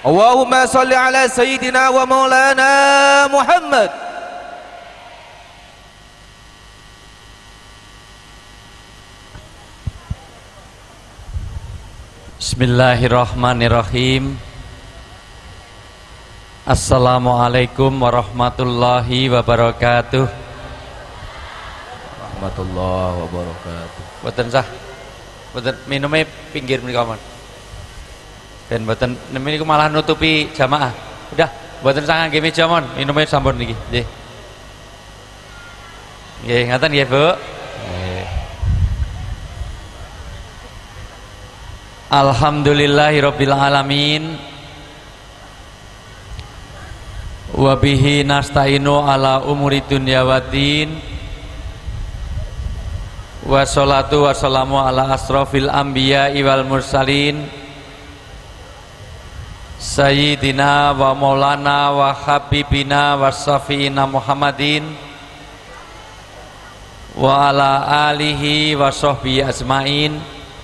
Allahumma salli ala sayyidina wa maulana Muhammad. Bismillahirrahmanirrahim. Assalamualaikum warahmatullahi wabarakatuh. Warahmatullahi wabarakatuh. Boten sah. Boten minumnya pinggir mriku mon. Ben boten niku malah nutupi jamaah. Udah, boten sah ngangge meja mon, minumnya sampun niki. Nggih. Nggih, ngaten nggih, Bu. Alhamdulillahirabbil alamin. Wa bihi nasta'inu ala umuri dunya waddin. Wassalatu wassalamu ala asrofil anbiya'i wal mursalin Sayyidina wa maulana wa habibina wa syafi'ina Muhammadin wa ala alihi wa sahbihi ajmain.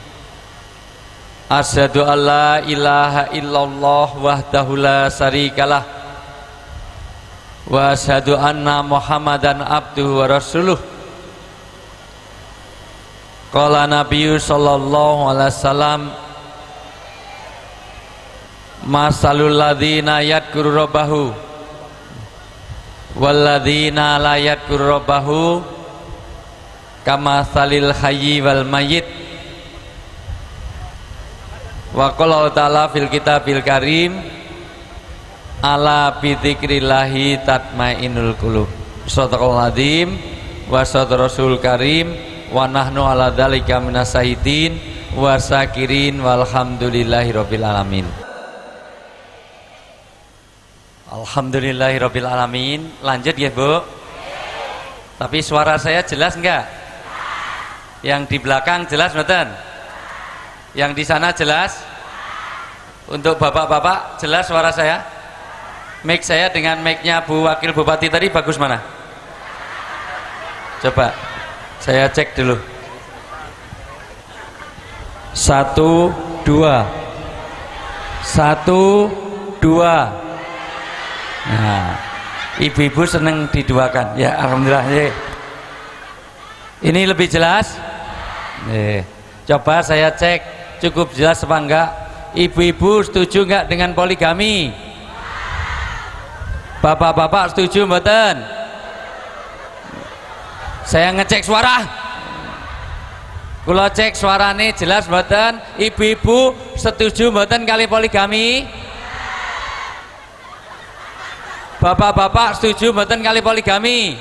Asyhadu an la ilaha illallah wahdahu la syarikalah wa asyhadu anna Muhammadan abduhu wa rasuluh. Qala Nabiyyu sallallahu alaihi wasallam, masalul ladzina yadhkuru rabbahu wal ladzina la yadhkuru rabbahu kamatsalil hayyi wal mayyit. Wa qala ta'ala fil kitabil karim, ala bi dzikrillahi tatmainnul qulub. Shadaqal adzim wa shadaq rasul karim wa nahnu ala dzalika minasahidin wa syakirin walhamdulillahirabbil alamin. Alhamdulillahirabbil alamin. Lanjut ya, Bu. Tapi suara saya jelas enggak? Yang di belakang jelas mboten? Yang di sana jelas? Untuk bapak-bapak jelas suara saya? Mic saya dengan mic-nya Bu Wakil Bupati tadi bagus mana? Coba saya cek dulu. 1 2 1 2. Nah, ibu-ibu seneng diduakan. Ya, alhamdulillah. Ini lebih jelas? Coba saya cek cukup jelas apa enggak? Ibu-ibu setuju enggak dengan poligami? Bapak-bapak setuju mboten? Saya ngecek suara. Kula cek suarane jelas mboten? Ibu-ibu setuju mboten kali poligami? Bapak-bapak setuju mboten kali poligami?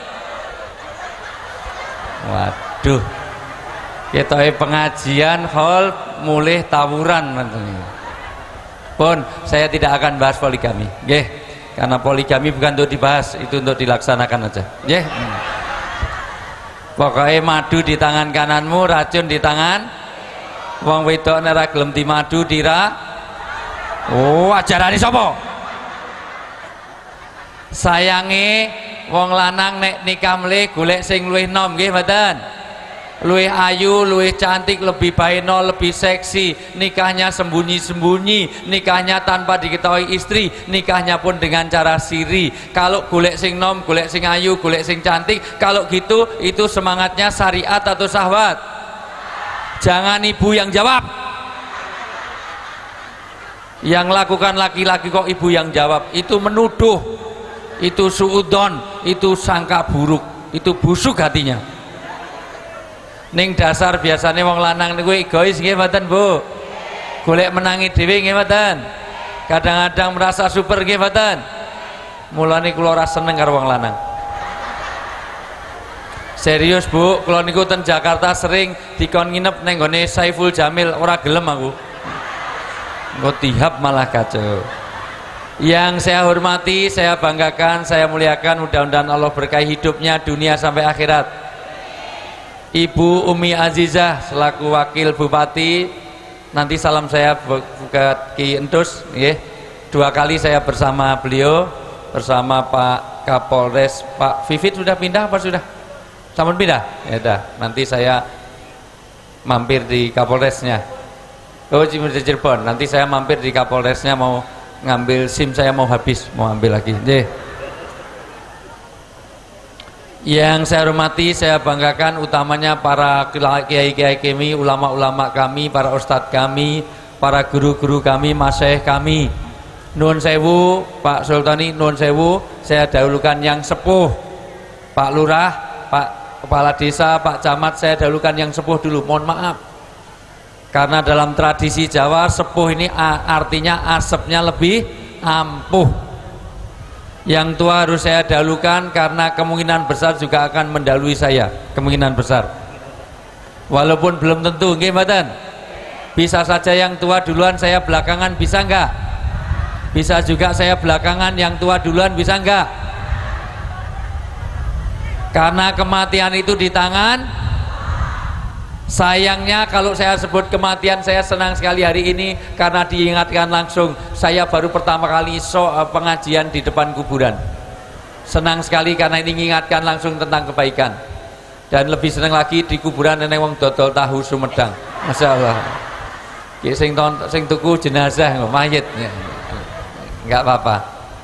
Waduh. Ketoke pengajian hall mulih tawuran. Pun saya tidak akan bahas poligami. Nggih. Karena poligami bukan untuk dibahas, itu untuk dilaksanakan aja. Nggih. Pokoknya madu di tangan kananmu, racun di tangan wong wedok nek ora gelem dimadu dira. Oh, ajarane sapa? Sayange wong lanang nek nikah mlih golek sing luwih nom nggih mboten? Luwih ayu, luwih cantik, lebih baino, lebih seksi. Nikahnya sembunyi-sembunyi, nikahnya tanpa diketahui istri, nikahnya pun dengan cara siri. Kalau golek sing nom, golek sing ayu, golek sing cantik, kalau gitu itu semangatnya syariat atau syahwat? Jangan ibu yang jawab. Yang lakukan laki-laki kok ibu yang jawab? Itu menuduh, itu suudon, itu sangka buruk, itu busuk hatinya. Ning dasar biasanya wong lanang niku egois nggih mboten, Bu? Golek menangi dhewe nggih mboten? Kadang-kadang merasa super nggih mboten? Mulane kula ora seneng karo wong lanang. Serius, Bu, kula niku ten Jakarta sering dikon nginep nang gone Saiful Jamil, ora gelem aku. Engko tihab malah kacau. Yang saya hormati, saya banggakan, saya muliakan, mudah-mudahan Allah berkahi hidupnya dunia sampai akhirat. Ibu Umi Azizah selaku Wakil Bupati, nanti salam saya buat Ki Entus, ya. 2 kali saya bersama beliau, bersama Pak Kapolres, Pak Vivit sudah pindah apa sudah? Sampun pindah? Ya udah, nanti saya mampir di Kapolresnya. Oh, Cirebon, nanti saya mampir di Kapolresnya mau ngambil SIM saya mau habis, mau ambil lagi. Yang saya hormati, saya banggakan utamanya para kiai-kiai kami, ulama-ulama kami, para ustadz kami, para guru-guru kami, masyayikh kami. Nuwun sewu, Pak Sultani, nuwun sewu, saya dahulukan yang sepuh. Pak Lurah, Pak Kepala Desa, Pak Camat, saya dahulukan yang sepuh dulu, mohon maaf. Karena dalam tradisi Jawa, sepuh ini artinya asapnya lebih ampuh. Yang tua harus saya dahulukan karena kemungkinan besar juga akan mendahului saya, kemungkinan besar. Walaupun belum tentu, nggih mboten? Bisa saja yang tua duluan, saya belakangan, bisa enggak? Bisa juga saya belakangan, yang tua duluan, bisa enggak? Karena kematian itu di tangan. Sayangnya kalau saya sebut kematian, saya senang sekali hari ini karena diingatkan langsung. Saya baru pertama kali pengajian di depan kuburan. Senang sekali karena ini mengingatkan langsung tentang kebaikan. Dan lebih senang lagi di kuburan nenek wong dodol tahu Sumedang. Masya Allah. Sing tuku jenazah mayit, nggak apa-apa.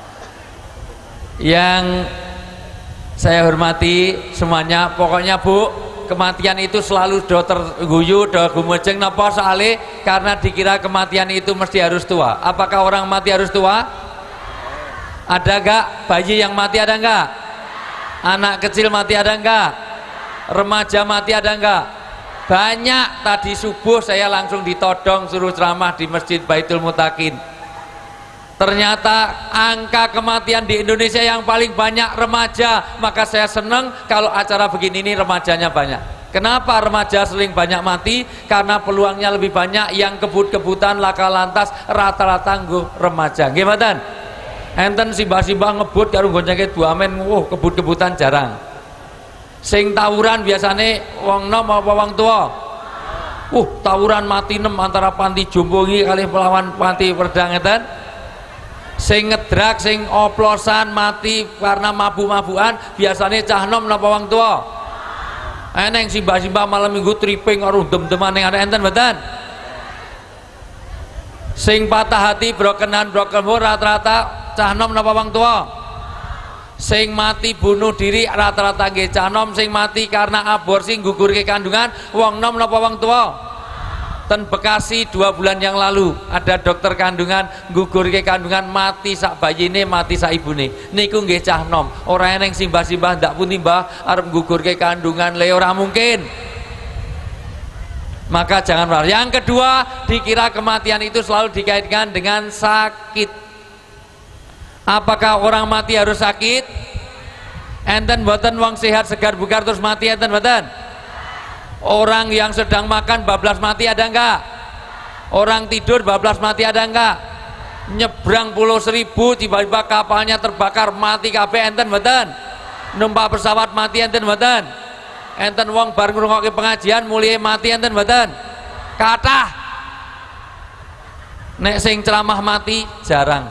Yang saya hormati semuanya, pokoknya Bu, kematian itu selalu do terguyu, do gumejeng napa soalé karena dikira kematian itu mesti harus tua. Apakah orang mati harus tua? Ada enggak? Bayi yang mati ada enggak? Anak kecil mati ada enggak? Remaja mati ada enggak? Banyak. Tadi subuh saya langsung ditodong suruh ceramah di Masjid Baitul Mutakin. Ternyata angka kematian di Indonesia yang paling banyak remaja. Maka saya senang kalau acara begini ini remajanya banyak. Kenapa remaja sering banyak mati? Karena peluangnya lebih banyak. Yang kebut-kebutan laka lantas rata-rata nggo remaja. Nggih mboten? Enten simbah-simbah ngebut karo nggon nyakit buamen, kebut-kebutan jarang. Sing tawuran biasane wong nom apa wong tua? Tawuran mati 6 antara panti jombo iki kalih pelawan panti Wedang ngeten. Sing ngedrak, sing oplosan mati karena mabuk-mabukan biasanya cah nom napa wong tua? Eneng simbah-simbah malam minggu tripping karo dem-deman ning enten mboten? Sing patah hati broken heart rata-rata cah nom napa wong tua? Sing mati bunuh diri rata-rata nggih cah nom, sing mati karena aborsi nggugurke kandungan wong nom napa wong tua? Ten Bekasi 2 bulan yang lalu ada dokter kandungan gugurke kandungan mati sak bayine, mati sak ibune. Niku nggih cah nom. Ora eneng simbah-simbah ndak pundi mbah arep gugurke kandungan, le ora mungkin. Maka jangan marah. Yang kedua, dikira kematian itu selalu dikaitkan dengan sakit. Apakah orang mati harus sakit? Enten mboten wong sehat segar bugar terus mati enten mboten? Orang yang sedang makan bablas mati ada enggak? Orang tidur bablas mati ada enggak? Nyebrang pulau Seribu tiba-tiba kapalnya terbakar mati kabeh enten mboten? Numpak pesawat mati enten mboten? Enten wong bar ngrungokke pengajian mulai mati enten mboten? Kathah. Nek sing ceramah mati jarang.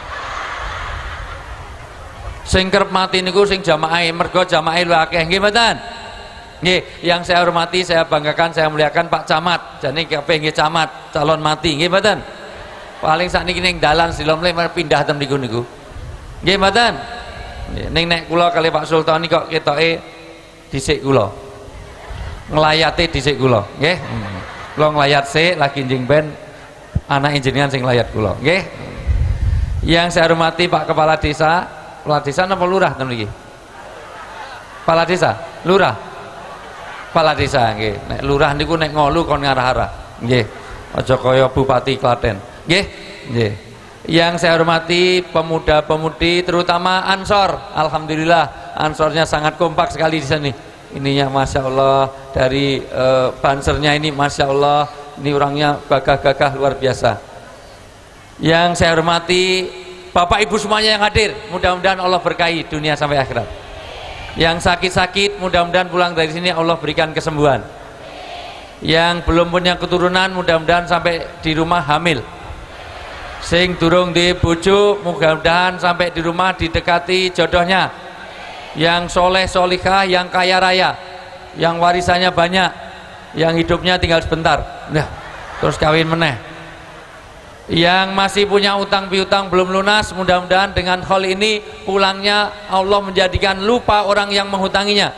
Sing kerep mati niku sing jamaah, mergo jamaah luwih akeh nggih mboten? Nggih, yang saya hormati, saya banggakan, saya muliakan Pak Camat. Jane kabeh nggih camat, calon mati nggih mboten? Paling sakniki ning dalan silomle pindah ten niku niku. Nggih mboten? Ning nek kula kali Pak Sultan kok ketoke dhisik kula. Nglayate dhisik kula, nggih. Kula nglayat sik lagi njing ben anak jenengan sing nglayat kula, nggih. Yang saya hormati Pak Kepala Desa, Kepala Desa napa lurah ten mriki? Kepala Desa, lurah. Kepala Desa nggih. Nek lurah niku nek ngolu kon ngarah-arah. Nggih. Aja kaya Bupati Klaten. Nggih. Nggih. Yang saya hormati pemuda-pemudi terutama Ansor. Alhamdulillah Ansornya sangat kompak sekali di sini. Ininya Masya Allah dari bansernya ini Masya Allah, ini orangnya gagah-gagah luar biasa. Yang saya hormati Bapak Ibu semuanya yang hadir, mudah-mudahan Allah berkahi dunia sampai akhirat. Yang sakit-sakit mudah-mudahan pulang dari sini Allah berikan kesembuhan. Yang belum punya keturunan mudah-mudahan sampai di rumah hamil. Sing durung di bojo mudah-mudahan sampai di rumah didekati jodohnya. Yang soleh solihah, yang kaya raya, yang warisannya banyak, yang hidupnya tinggal sebentar, nah terus kawin meneh. Yang masih punya utang piutang belum lunas, mudah-mudahan dengan hal ini pulangnya Allah menjadikan lupa orang yang menghutanginya.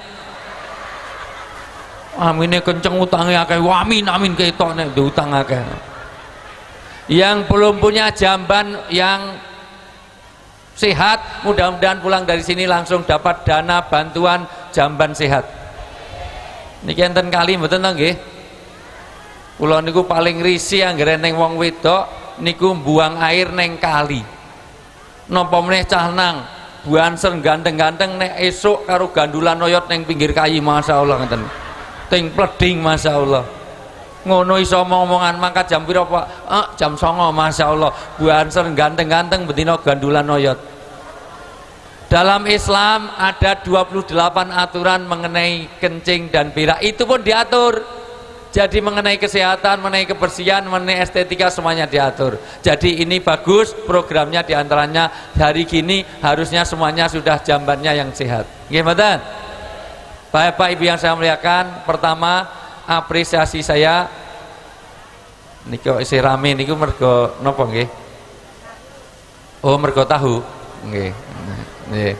Amin kenceng utangnya akeh, amin amin ketok nek diutang akeh. Yang belum punya jamban yang sehat, mudah-mudahan pulang dari sini langsung dapat dana bantuan jamban sehat. Niki enten kali mboten to nggih? Kula niku paling risih anggere ning wong wedok niku buang air neng kali. Napa meneh cah nang buanser ganteng-ganteng nek esuk karo gandulan oyot neng pinggir kayi, masyaallah ngeten. Ting pleding masyaallah. Ngono iso omongan mangkat jam pira Pak? Jam 09.00 masyaallah. Buanser ganteng-ganteng betina gandulan oyot. Dalam Islam ada 28 aturan mengenai kencing dan berak. Itu pun diatur. Jadi mengenai kesehatan, mengenai kebersihan, mengenai estetika semuanya diatur. Jadi ini bagus programnya, diantaranya hari gini harusnya semuanya sudah jambannya yang sehat. Gimana? Bapak Ibu yang saya muliakan, pertama apresiasi saya niku isi rame niku mergo napa nggih? Oh mergo tahu. Nggih. Nggih.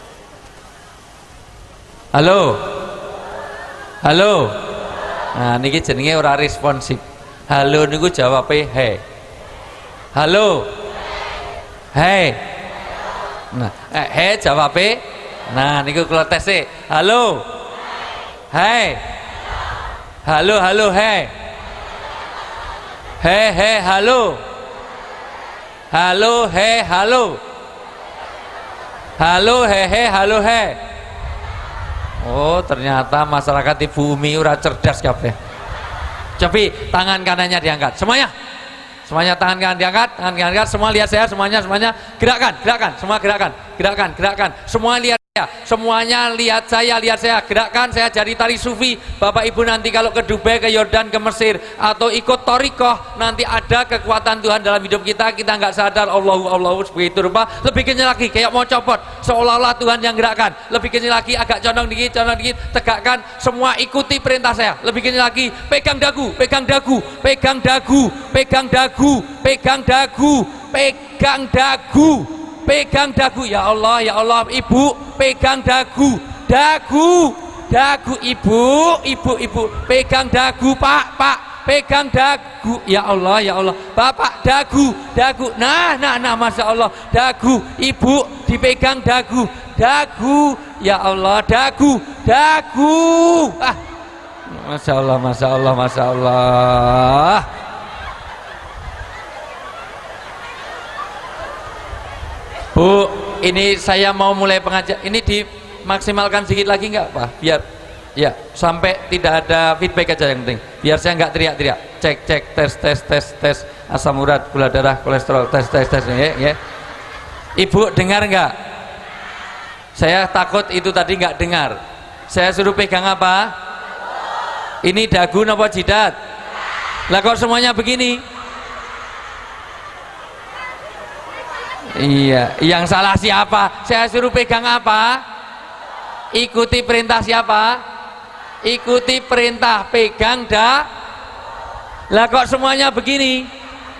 Halo. Halo. Nah niki jenenge ora responsif. Halo niku jawabe he. Halo. He. Nah, he jawabe. Nah niku kula tes e. Halo. He. Halo halo he. He halo. Halo he halo. Halo he halo he. Oh ternyata masyarakat Ibu Umi ora cerdas kabeh. Cobi tangan kanannya diangkat semuanya, semuanya tangan kanan diangkat, tangan kanan diangkat, semua lihat saya, semuanya gerakan, semua gerakan, semua lihat saya, semuanya lihat saya, gerakan. Saya jadi tari sufi. Bapak Ibu nanti kalau ke Dubai, ke Yordan, ke Mesir atau ikut torikoh, nanti ada kekuatan Tuhan dalam hidup kita nggak sadar. Allahu begitu rupa, lebih kencang lagi kayak mau copot, seolah-olah Tuhan yang gerakkan. Lebih kencang lagi, agak condong dikit, tegakkan. Semua ikuti perintah saya. Lebih kencang lagi, pegang dagu, pegang dagu, pegang dagu, pegang dagu, pegang dagu, pegang dagu, pegang dagu. Ya Allah, ya Allah. Ibu pegang dagu, dagu, ibu, pegang dagu, pak, pegang dagu. Ya Allah, ya Allah. Bapak dagu, nah, masya Allah. Dagu, ibu dipegang dagu, ya Allah, dagu. Masya Allah. Bu, ini saya mau mulai pengajar. Ini dimaksimalkan sedikit lagi nggak Pak? Biar ya sampai tidak ada feedback aja yang penting. Biar saya nggak teriak-teriak. Cek tes asam urat, gula darah, kolesterol, tes ya. Ibu dengar nggak? Saya takut itu tadi nggak dengar. Saya suruh pegang apa? Ini dagu apa jidat? Lah kok semuanya begini? Iya, yang salah siapa? Saya suruh pegang apa? Ikuti perintah siapa? Ikuti perintah, pegang Lah kok semuanya begini?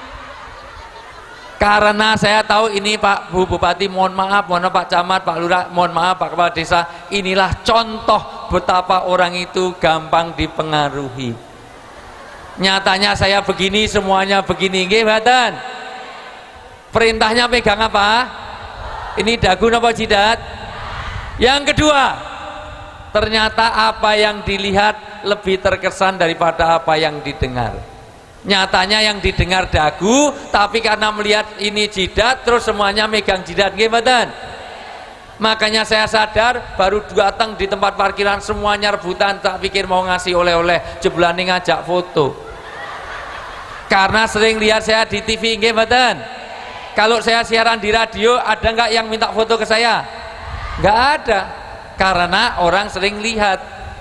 Karena saya tahu ini Pak Bu Bupati, mohon maaf Pak Camat, Pak Lurah, mohon maaf Pak Kepala Desa. Inilah contoh betapa orang itu gampang dipengaruhi. Nyatanya saya begini, semuanya begini. Nggih, mboten? Perintahnya pegang apa? Ini dagu apa jidat? Yang kedua, ternyata apa yang dilihat lebih terkesan daripada apa yang didengar. Nyatanya yang didengar dagu, tapi karena melihat ini jidat, terus semuanya megang jidat. Nggih mboten? Makanya saya sadar baru datang di tempat parkiran semuanya rebutan, tak pikir mau ngasih oleh-oleh, jeblane ngajak foto. Karena sering lihat saya di TV. Nggih mboten? Kalau saya siaran di radio, ada nggak yang minta foto ke saya? Nggak ada, karena orang sering lihat.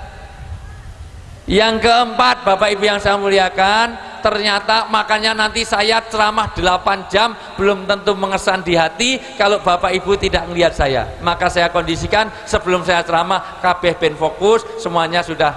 Yang keempat, Bapak Ibu yang saya muliakan, ternyata makanya nanti saya ceramah 8 jam belum tentu mengesan di hati kalau Bapak Ibu tidak melihat saya. Maka saya kondisikan sebelum saya ceramah, kabeh ben fokus, semuanya sudah.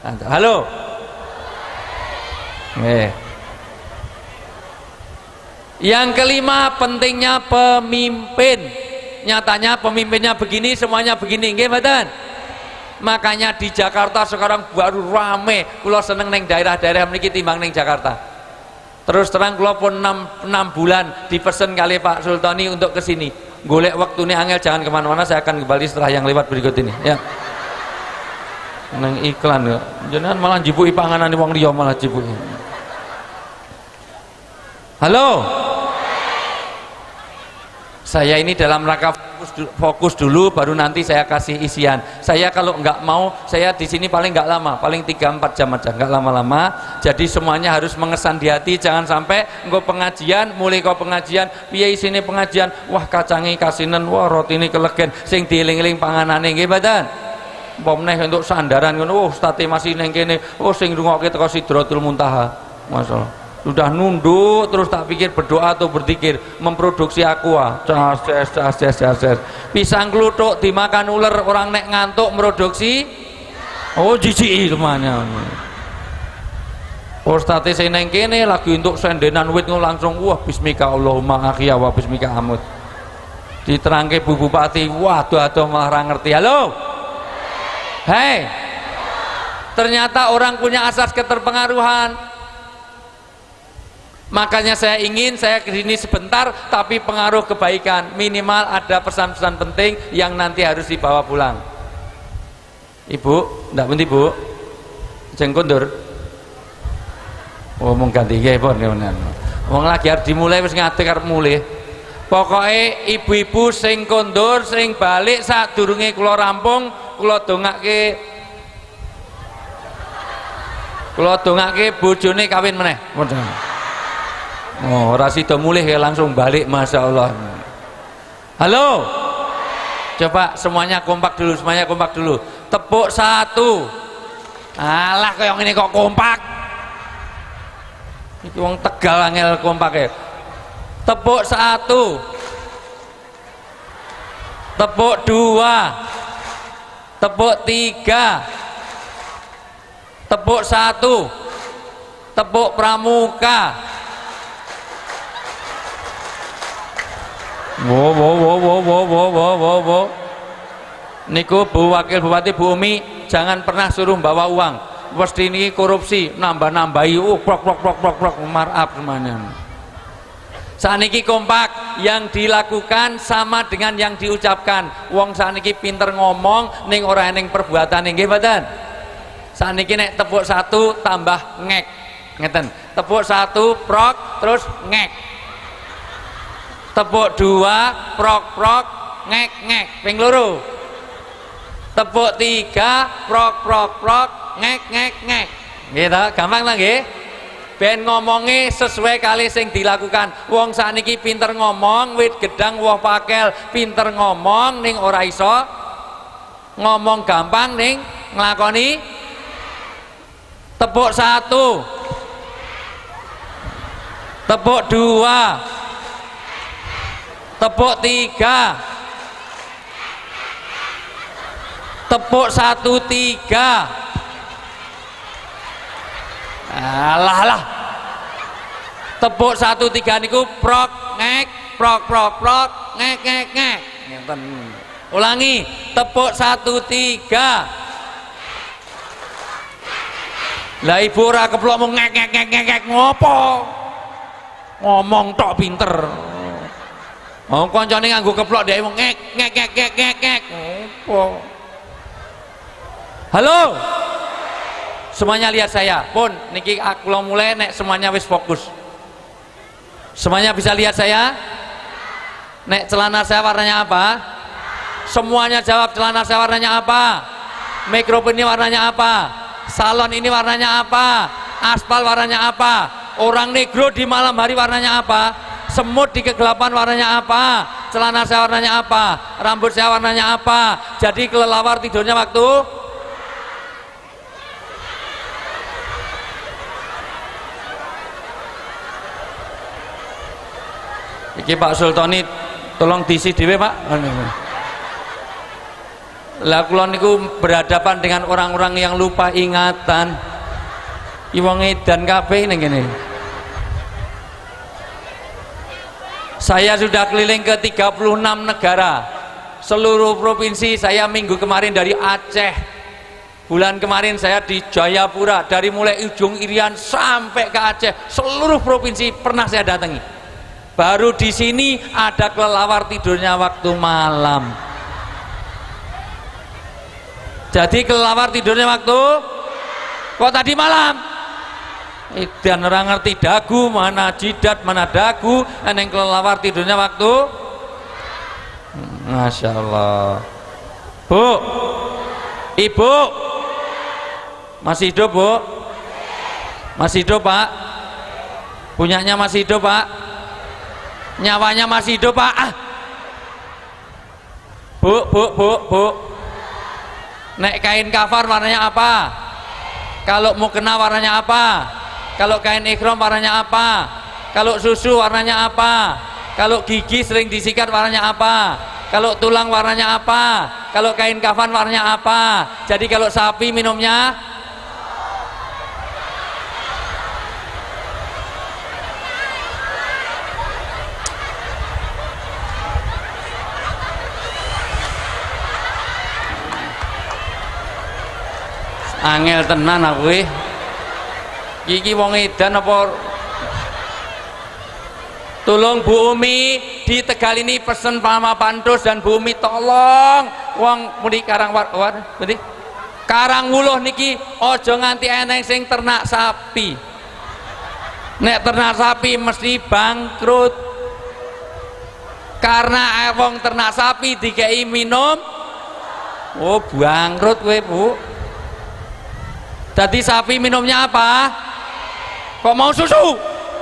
Halo. Yang kelima, pentingnya pemimpin. Nyatanya pemimpinnya begini, semuanya begini, nggih mboten? Makanya di Jakarta sekarang baru rame. Kula seneng neng daerah-daerah mriki timbang neng Jakarta. Terus terang kula pun 6 bulan dipesen kali Pak Sultani untuk kesini. Golek waktune angel, jangan kemana-mana, saya akan kembali setelah yang lewat berikut ini ya. Neng iklan ya. Jenengan malah jibuki panganan wong liya malah jibuki. Halo. Saya ini dalam rangka fokus dulu, baru nanti saya kasih isian. Saya kalau nggak mau, saya di sini paling nggak lama, paling 3-4 jam aja, nggak lama-lama. Jadi semuanya harus mengesan di hati, jangan sampai engkau pengajian, mulai kau pengajian, piye sini pengajian, wah kacangi kasinen, wah roti ini kelegen, sing dieling-eling panganane nggih mboten. Pom neh untuk sandaran ngono, oh state masih neng kene, oh sing rungokke teko Sidratul Muntaha. Masalah. Sudah nunduk terus tak pikir berdoa atau berzikir, memproduksi aqua, cas. Pisang kluthuk dimakan ular, orang nek ngantuk produksi, oh jijiki semuanya. Ustadz sing neng kene lagi untuk sendenan wit langsung wah bismika Allahumma akhya wa bismika amut. Diterangke Bu Bupati, waduh malah ra ngerti. Halo. Hei. Ternyata orang punya asas keterpengaruhan. Makanya saya ingin saya kesini sebentar tapi pengaruh kebaikan, minimal ada pesan-pesan penting yang nanti harus dibawa pulang. Ibu, ndak penting Bu, jeng kondur. Oh mau ganti gaya pun wong lagi harus dimulai wis ngate karep mulih. Pokoknya ibu-ibu sing kondur sing balik sadurunge kula rampung, kula dongake bojone kawin meneh. Oh, Rasido mulih ya langsung balik, masya Allah. Halo, coba semuanya kompak dulu, Tepuk satu. Alah, kayak ini kok kompak? Ini wong Tegal angel kompak ya. Tepuk satu. Tepuk dua. Tepuk tiga. Tepuk satu. Tepuk pramuka. Wow. Niku Bu Wakil Bupati Bu Umi, jangan pernah suruh bawa uang. Pasti ini korupsi, nambah-nambahi, prok, marap semuanya. Saniki kompak, yang dilakukan sama dengan yang diucapkan. Wong saniki pinter ngomong, ning ora ning perbuatan nggih mboten. Saniki nek tepuk satu tambah ngek, ngeten. Tepuk satu prok terus ngek. Tepuk dua prok ngek ping loro. Tepuk tiga prok ngek gitu, gampang lah nggih. Ben ngomongi sesuai kali sing dilakukan. Wong sakniki pinter ngomong, wit gedang woh pakel, pinter ngomong ning ora iso ngomong gampang ning nglakoni. Tepuk satu. Tepuk dua. Tepuk tiga. Tepuk satu tiga. Alah. Tepuk satu tiga niku prok ngek, prok ngek. Ngeten. Ulangi, tepuk satu tiga. Lah ibu ora keplok mung ngek ngopo? Ngomong tok pinter. Oh, koncone nganggo keplok dhek ngek. Opo? Halo. Semuanya lihat saya. Pun niki kula mulai nek semuanya wis fokus. Semuanya bisa lihat saya? Nek celana saya warnanya apa? Semuanya jawab, celana saya warnanya apa? Mikrofon ini warnanya apa? Salon ini warnanya apa? Aspal warnanya apa? Orang negro di malam hari warnanya apa? Semut di kegelapan warnanya apa? Celana saya warnanya apa? Rambut saya warnanya apa? Jadi kelelawar tidurnya waktu iki Pak Sultani tolong diisi dhewe Pak. Lah kula niku berhadapan dengan orang-orang yang lupa ingatan. Wong edan kabeh ning kene. Saya sudah keliling ke 36 negara, seluruh provinsi. Saya minggu kemarin dari Aceh, bulan kemarin saya di Jayapura, dari mulai ujung Irian sampai ke Aceh, seluruh provinsi pernah saya datangi. Baru di sini ada kelelawar tidurnya waktu malam. Jadi kelelawar tidurnya waktu kok tadi malam. Dan orang ngerti dagu mana jidat mana dagu, eneng kelelawar tidurnya waktu. Masya Allah. Bu, ibu masih hidup bu? Masih hidup pak? Punyanya masih hidup pak? Nyawanya masih hidup pak? Ah. Bu. Nek kain kafar warnanya apa? Kalau mau kena warnanya apa? Kalau kain ikhram warnanya apa? Kalau susu warnanya apa? Kalau gigi sering disikat warnanya apa? Kalau tulang warnanya apa? Kalau kain kafan warnanya apa? Jadi kalau sapi minumnya angel tenan aku iki wong edan apa. Tolong Bu Umi di Tegal ini pesen Mama Pantus dan Bu Umi tolong wong muni Karangwuluh niki ojo nganti eneng sing ternak sapi. Nek ternak sapi mesti bangkrut, karena wong ternak sapi dikei minum oh bangkrut kowe Bu. Tadi sapi minumnya apa? Kok mau susu?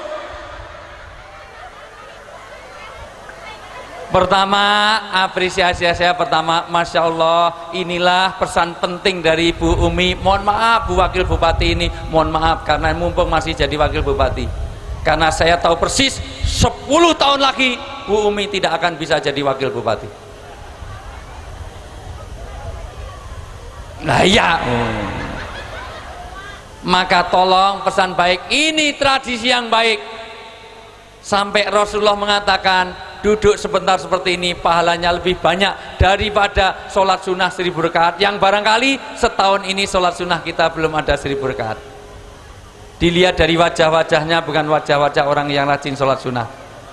Pertama, apresiasi saya pertama, Masya Allah, inilah pesan penting dari Bu Umi. Mohon maaf Bu Wakil Bupati ini, mohon maaf karena mumpung masih jadi Wakil Bupati, karena saya tahu persis 10 tahun lagi Bu Umi tidak akan bisa jadi Wakil Bupati. Nah iya, maka tolong pesan baik, ini tradisi yang baik. Sampai Rasulullah mengatakan duduk sebentar seperti ini pahalanya lebih banyak daripada sholat sunnah 1000 rakaat, yang barangkali setahun ini sholat sunnah kita belum ada 1000 rakaat. Dilihat dari wajah-wajahnya, bukan wajah-wajah orang yang rajin sholat sunnah.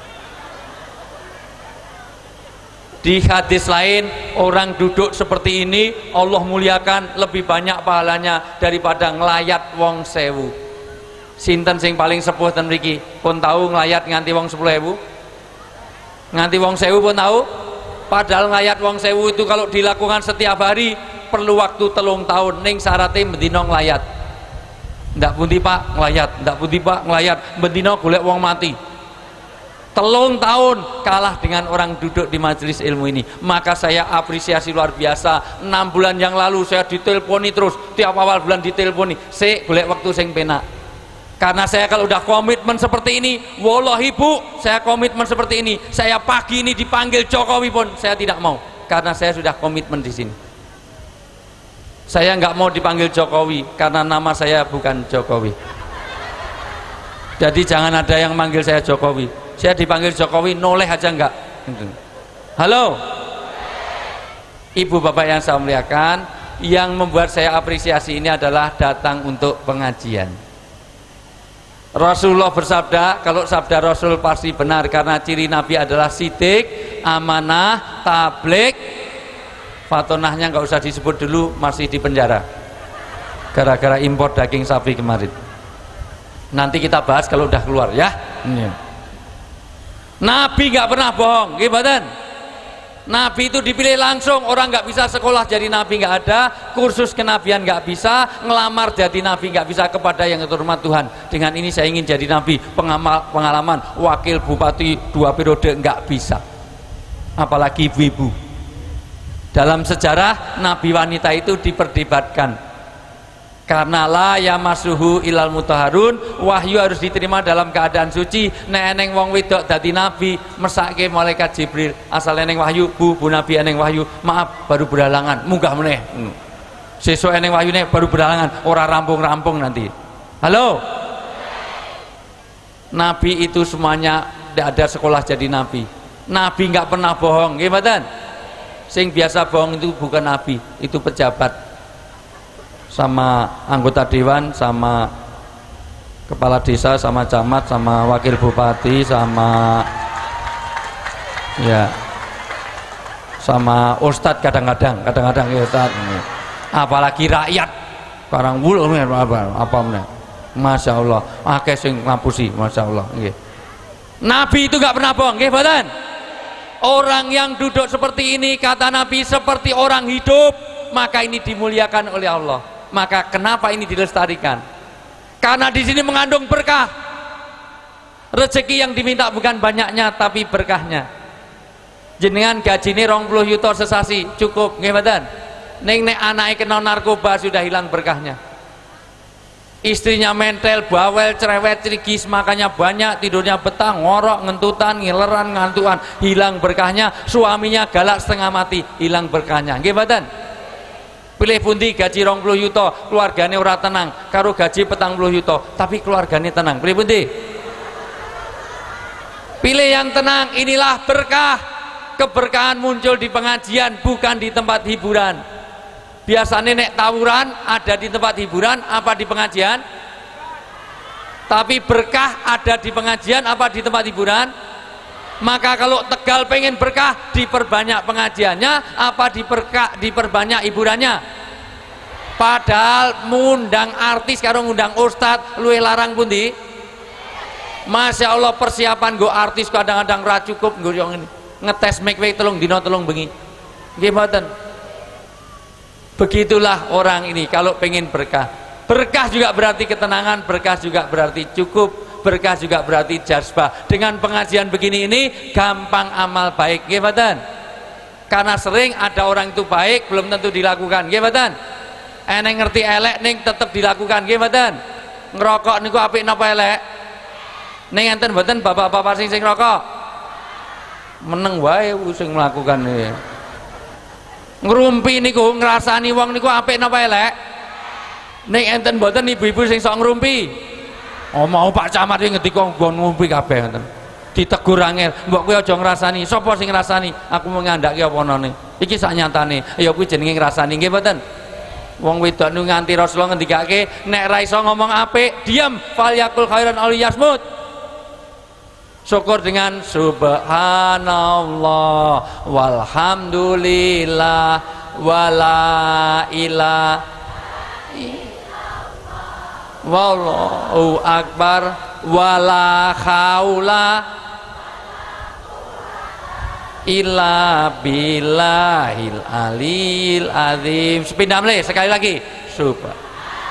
Di hadis lain, orang duduk seperti ini Allah muliakan lebih banyak pahalanya daripada ngelayat wong 1000. Sinten sing paling sepuh ten mriki pun tahu ngelayat nganti wong 10.000? Nganti wong 1000 pun tahu? Padahal ngelayat wong 1000 itu kalau dilakukan setiap hari perlu waktu 3 tahun. Ning syaratnya bendino ngelayat. Ndak pundi Pak ngelayat, ndak pundi Pak ngelayat, bendino golek wong mati. 3 tahun kalah dengan orang duduk di majelis ilmu ini. Maka saya apresiasi luar biasa. 6 bulan yang lalu saya diteleponi terus, tiap awal bulan diteleponi, "Sik golek waktu sing penak." Karena saya kalau udah komitmen seperti ini, wallahi Bu, saya komitmen seperti ini. Saya pagi ini dipanggil Jokowi pun saya tidak mau, karena saya sudah komitmen di sini. Saya nggak mau dipanggil Jokowi karena nama saya bukan Jokowi. Jadi jangan ada yang manggil saya Jokowi. Saya dipanggil Jokowi noleh aja enggak. Halo, Ibu Bapak yang saya muliakan, yang membuat saya apresiasi ini adalah datang untuk pengajian. Rasulullah bersabda, kalau sabda Rasul pasti benar, karena ciri Nabi adalah sidik, amanah, tabligh. Fatonahnya nggak usah disebut dulu, masih di penjara gara-gara impor daging sapi kemarin. Nanti kita bahas kalau udah keluar ya. Nabi nggak pernah bohong, gimana? Nabi itu dipilih langsung, orang nggak bisa sekolah jadi nabi, nggak ada kursus kenabian, nggak bisa ngelamar jadi nabi, nggak bisa kepada yang terhormat Tuhan. Dengan ini saya ingin jadi nabi, pengalaman wakil bupati 2 periode nggak bisa, apalagi ibu-ibu. Dalam sejarah nabi wanita itu diperdebatkan, karena la yamassuhu ilal mutahharun, wahyu harus diterima dalam keadaan suci. Nek eneng wong wedok dadi nabi, mesake malaikat Jibril, asal eneng wahyu bu nabi eneng wahyu, maaf baru berhalangan, munggah meneh. Sesuk eneng wahyune baru berhalangan, ora rampung-rampung nanti. Halo, nabi itu semuanya tidak ada sekolah jadi nabi. Nabi nggak pernah bohong, nggih mboten? Sing biasa bohong itu bukan nabi, itu pejabat sama anggota dewan, sama kepala desa, sama camat, sama wakil bupati, sama ya sama ustadz kadang-kadang ya ustadz. Apalagi rakyat barang wulu apa meneh. Masya Allah, akeh sing ngapusi, masya Allah. Nggih. Nabi itu nggak pernah bohong, nggih mboten? Orang yang duduk seperti ini kata Nabi seperti orang hidup, maka ini dimuliakan oleh Allah. Maka kenapa ini dilestarikan? Karena di sini mengandung berkah. Rezeki yang diminta bukan banyaknya tapi berkahnya. Jenengan gajine 20 yuta sesasi cukup, nggih mboten? Ning nek anake kena narkoba sudah hilang berkahnya. Istrinya mentel, bawel, cerewet, cerigis, makanya banyak, tidurnya betah, ngorok, ngentutan, ngileran, ngantuan, hilang berkahnya. Suaminya galak setengah mati, hilang berkahnya. Nggih mboten? Pilih pundi gaji 20 yuta, keluargane ora tenang, karo gaji 40 yuta, tapi keluargane tenang. Pilih pundi? Pilih yang tenang. Inilah berkah. Keberkahan muncul di pengajian, bukan di tempat hiburan. Biasanya nek tawuran ada di tempat hiburan apa di pengajian? Tapi berkah ada di pengajian apa di tempat hiburan? Maka kalau Tegal pengen berkah, diperbanyak pengajiannya apa diperbanyak hiburannya? Padahal mengundang artis karo ngundang ustad luwih larang pundi? Masya Allah, persiapan go artis kadang-kadang ra cukup nggo yang ini. Ngetes make telung dino telung bengi. Nggih mboten? Begitulah orang ini kalau pengen berkah. Berkah juga berarti ketenangan, berkah juga berarti cukup, berkah juga berarti jazbah. Dengan pengajian begini ini gampang amal baik, nggih mboten? Karena sering ada orang itu baik belum tentu dilakukan, nggih mboten? Eneng ngerti elek ning tetep dilakukan, nggih mboten? Ngerokok niku apik napa elek? Ning enten mboten bapak-bapak sing rokok? Meneng wae sing melakukan iki. Ngrumpi niku ngrasani wong niku apik napa elek? Ning enten mboten ibu-ibu sing sok ngrumpi. Oh mau Pak Camat iki ngendika nggon ngumpi kabeh ngoten. Ditegur angel, mbok kowe aja ngrasani. Sapa sing ngrasani? Aku mau ngandhake apa nane. Iki sak nyatane. Ya kuwi jenenge ngrasani nggih mboten? Wong wedok niku nganti Rasulullah ngendikake nek ra iso ngomong apik, diam, falyakul khairan aw liyasmut. Syukur dengan subhanallah walhamdulillah wala ilaha wallahu akbar wala haula illa billahil alil azim. Sepindah mulai sekali lagi. Subhanallah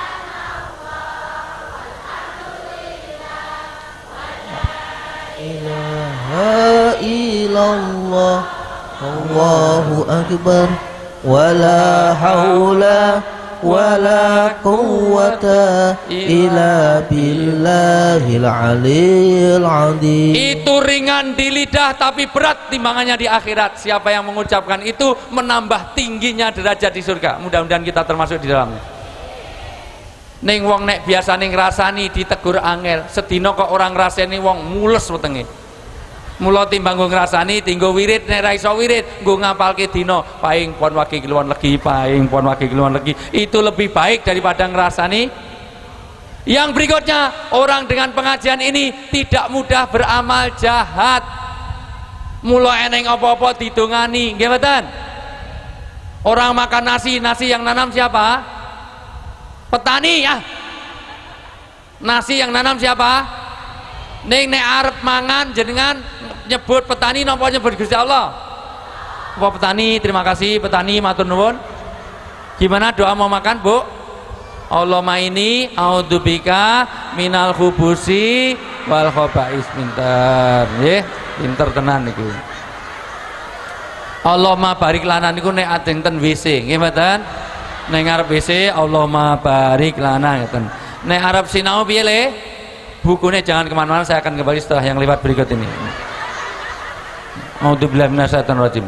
ilaha illallah Allahu akbar wala haula wala quwwata illa billahil aliyil azim. Itu ringan di lidah tapi berat timbangannya di akhirat. Siapa yang mengucapkan itu menambah tingginya derajat di surga. Mudah-mudahan kita termasuk di dalamnya. Ning wong nek biasane ngrasani ditegur angel, sedina kok orang ngrasani wong mules wetenge. Mula timbang nggo ngrasani tinggo wirid, nek ra iso wirid nggo ngapalke dina paing pon wage kiluan legi, paing pon wage kiluan legi. Itu lebih baik daripada ngrasani. Yang berikutnya, orang dengan pengajian ini tidak mudah beramal jahat. Mula eneng apa-apa didongani, nggih mboten? Orang makan nasi, nasi yang nanam siapa? Petani ya. Nasi yang nanam siapa? Ning nek arep mangan jenengan nyebut petani napa nyebut Gusti Allah? Apa petani? Terima kasih petani, matur nuwun. Gimana doa mau makan, Bu? Allahumma ini a'udzubika minal khubusi wal khaba'is. Pinter nggih, pinter tenan niku. Allahumma barik lana niku nek ajeng ten WC, nggih mboten? Nek arep WC Allahumma barik lana ngeten. Nek arep sinau piye le? Bukunya jangan kemana-mana, saya akan kembali setelah yang lewat berikut ini. A'udzubillahi minasyaitonir rajim.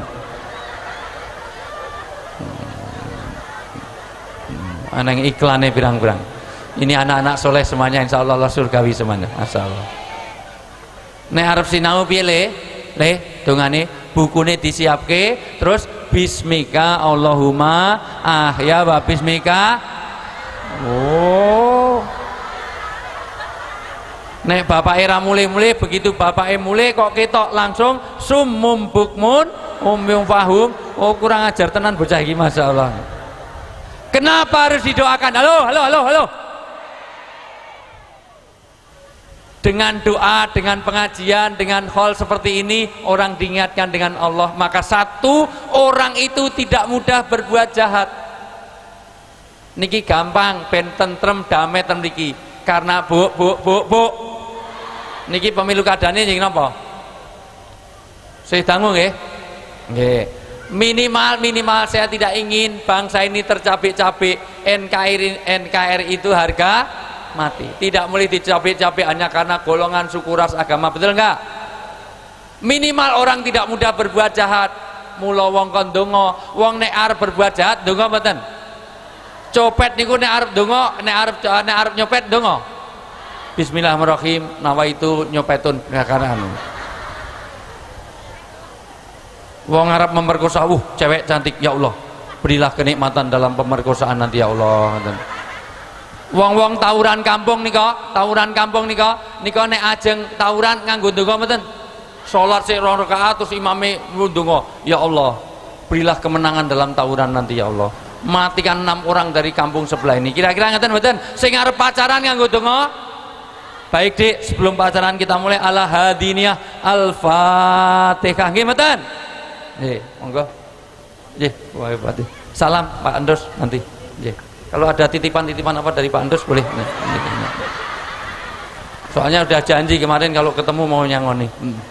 Anak iklannya pirang-pirang. Ini anak-anak soleh semuanya, insya Allah Allah surgawi semuanya. Masya Allah. Nek arep sinau piye le dongane bukune disiapke terus bismika Allahumma ahya wa bismika. Oh, nek bapak era mulai begitu bapak mulai kok ketok langsung sumum bukmun umyum fahum. Oh, kurang ajar tenan bocah iki masyaallah. Kenapa harus didoakan? Halo. Dengan doa, dengan pengajian, dengan hal seperti ini orang diingatkan dengan Allah, maka satu, orang itu tidak mudah berbuat jahat. Niki gampang ben tentrem damai ten niki. Karena bu niki pemilu kadane sing napa? Saya dangu nggih. Nggih. Minimal saya tidak ingin bangsa ini tercapek-capek. NKRI itu harga mati. Tidak boleh dicapek-capek hanya karena golongan suku ras agama, betul enggak? Minimal orang tidak mudah berbuat jahat. Mula wong kon donga, wong nek arep berbuat jahat donga mboten? Copet niku nek arep donga, nek arep nyopet donga. Bismillahirrahmanirrahim, nawaitu nyopetun karena anu. Wong arep memperkosa, cewek cantik ya Allah. Berilah kenikmatan dalam pemerkosaan nanti ya Allah. Wong-wong tawuran kampung nika nek ajeng tawuran nganggo ndonga mboten? Salat sik 2 rakaat terus imame ndonga, ya Allah, berilah kemenangan dalam tawuran nanti ya Allah. Matikan 6 orang dari kampung sebelah ini. Kira-kira ngeten mboten? Sing arep pacaran nganggo ndonga. Baik, Dik, sebelum pacaran kita mulai ala hadiniyah al-Fatihah. Nggih mboten? Nggih, monggo. Nggih, wae Fatih. Salam Pak Andros nanti. Nggih. Kalau ada titipan-titipan apa dari Pak Andros boleh. Soalnya udah janji kemarin kalau ketemu mau nyangoni.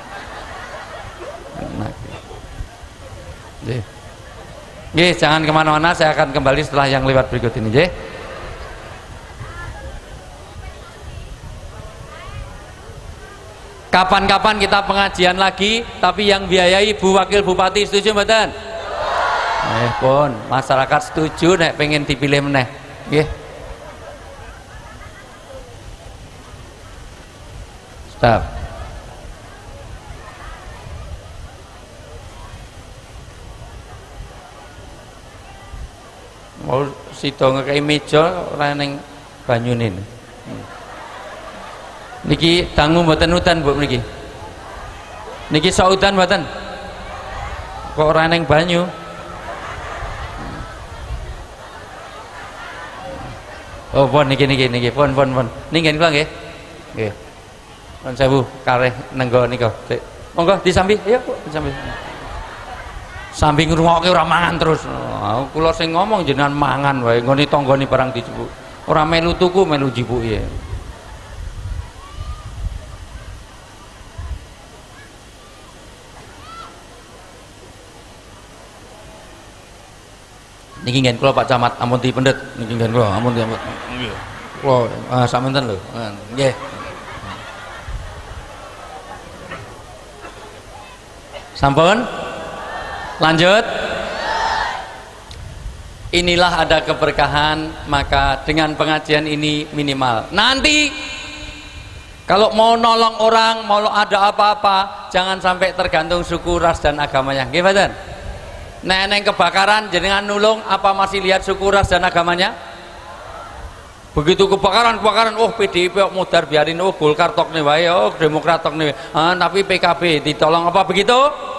Nggih, jangan kemana-mana, saya akan kembali setelah yang lewat berikut ini. Nggih. Kapan-kapan kita pengajian lagi, tapi yang biayai Bu Wakil Bupati, setuju mboten? Pun masyarakat setuju nek pengen dipilih meneh. Nggih. Stop. Mau sida ngekei meja ora ning banyune. Niki dangu mboten udan Bu niki. Niki sok udan mboten? Kok ora ning banyu? Oh, pon niki pon. Ninggen kula nggih. Nggih. Pun sewu kareh nenggo nika. Monggo disambi, ayo Bu, disambi. Sambi ngrungokke ora mangan terus. Kula sing ngomong jenengan mangan wae, nggone tanggane barang dijupuk. Ora melu tuku, melu jipuki. Niki ngen kula Pak Camat, ampun dipendet niki ngen kula, ampun diampun. Nggih. Kula samanten lho. Nggih. Sampun? Lanjut. Inilah ada keberkahan, maka dengan pengajian ini minimal. Nanti kalau mau nolong orang, mau ada apa-apa, jangan sampai tergantung suku, ras dan agamanya. Nggih mboten? Neneng kebakaran jenengan nulung apa masih lihat suku, ras dan agamanya? Begitu kebakaran PDIP mudar biarin, Golkar tok nih wae, Demokrat tok nih, tapi PKB ditolong apa begitu?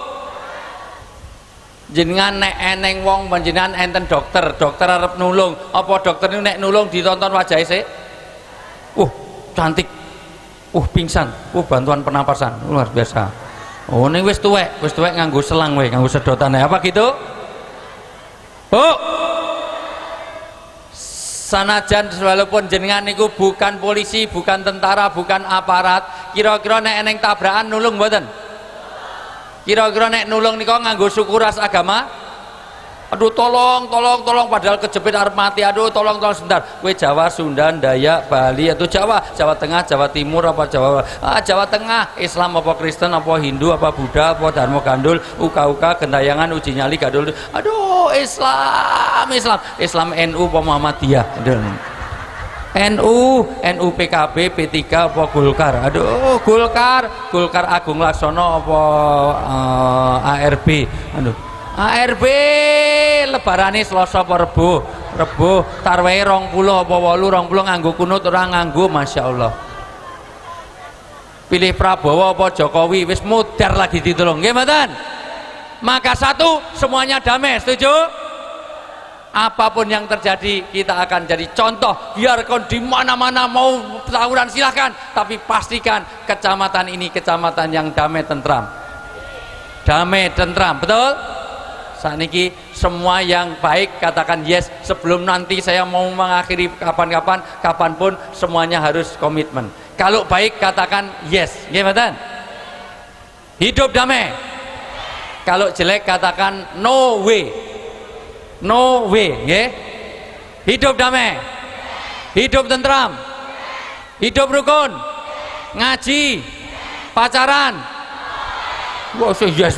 Jenengan nek eneng wong panjenengan enten dokter arep nulung, apa dokter ini nek nulung ditonton wajahnya sik? Cantik, pingsan, bantuan pernapasan luar biasa. Ini wis tuwek nganggo selang wae, nganggo sedotan apa gitu? Bu. Sanajan walaupun jenengan niku bukan polisi, bukan tentara, bukan aparat, kira-kira nek eneng tabrakan nulung mboten? Kira-kira nek nulung nika nganggo suku, ras, agama? Aduh tolong padahal kejepit arep mati. Aduh tolong sebentar. Kowe Jawa, Sunda, Dayak, Bali atau Jawa Tengah, Jawa Timur apa Jawa Tengah, Islam apa Kristen apa Hindu apa Buddha apa Dharma Gandul, uka gentayangan, uji nyali gadul. Aduh Islam NU apa Muhammadiyah. NU PKB P3 apa Golkar? Aduh, Golkar Agung Laksono apa ARB? Aduh, ARB lebarane Selasa apa Rebo? Rebo tarwehe 20 apa 8 20 nganggo kunut ora nganggo, masyaallah. Pilih Prabowo apa Jokowi, wis mudar lagi ditolong nggih mboten? Maka satu, semuanya damai, setuju? Apapun yang terjadi kita akan jadi contoh, biarkan di mana-mana mau tawuran silahkan, tapi pastikan kecamatan ini kecamatan yang damai tentram. Damai tentram, betul? Saat ini semua yang baik katakan yes, sebelum nanti saya mau mengakhiri kapanpun semuanya harus komitmen. Kalau baik katakan yes, gimana? Hidup damai. Kalau jelek katakan no way. No way, nggih. Hidup damai. Hidup tentram. Hidup rukun. Ngaji. Pacaran. Wah, yes.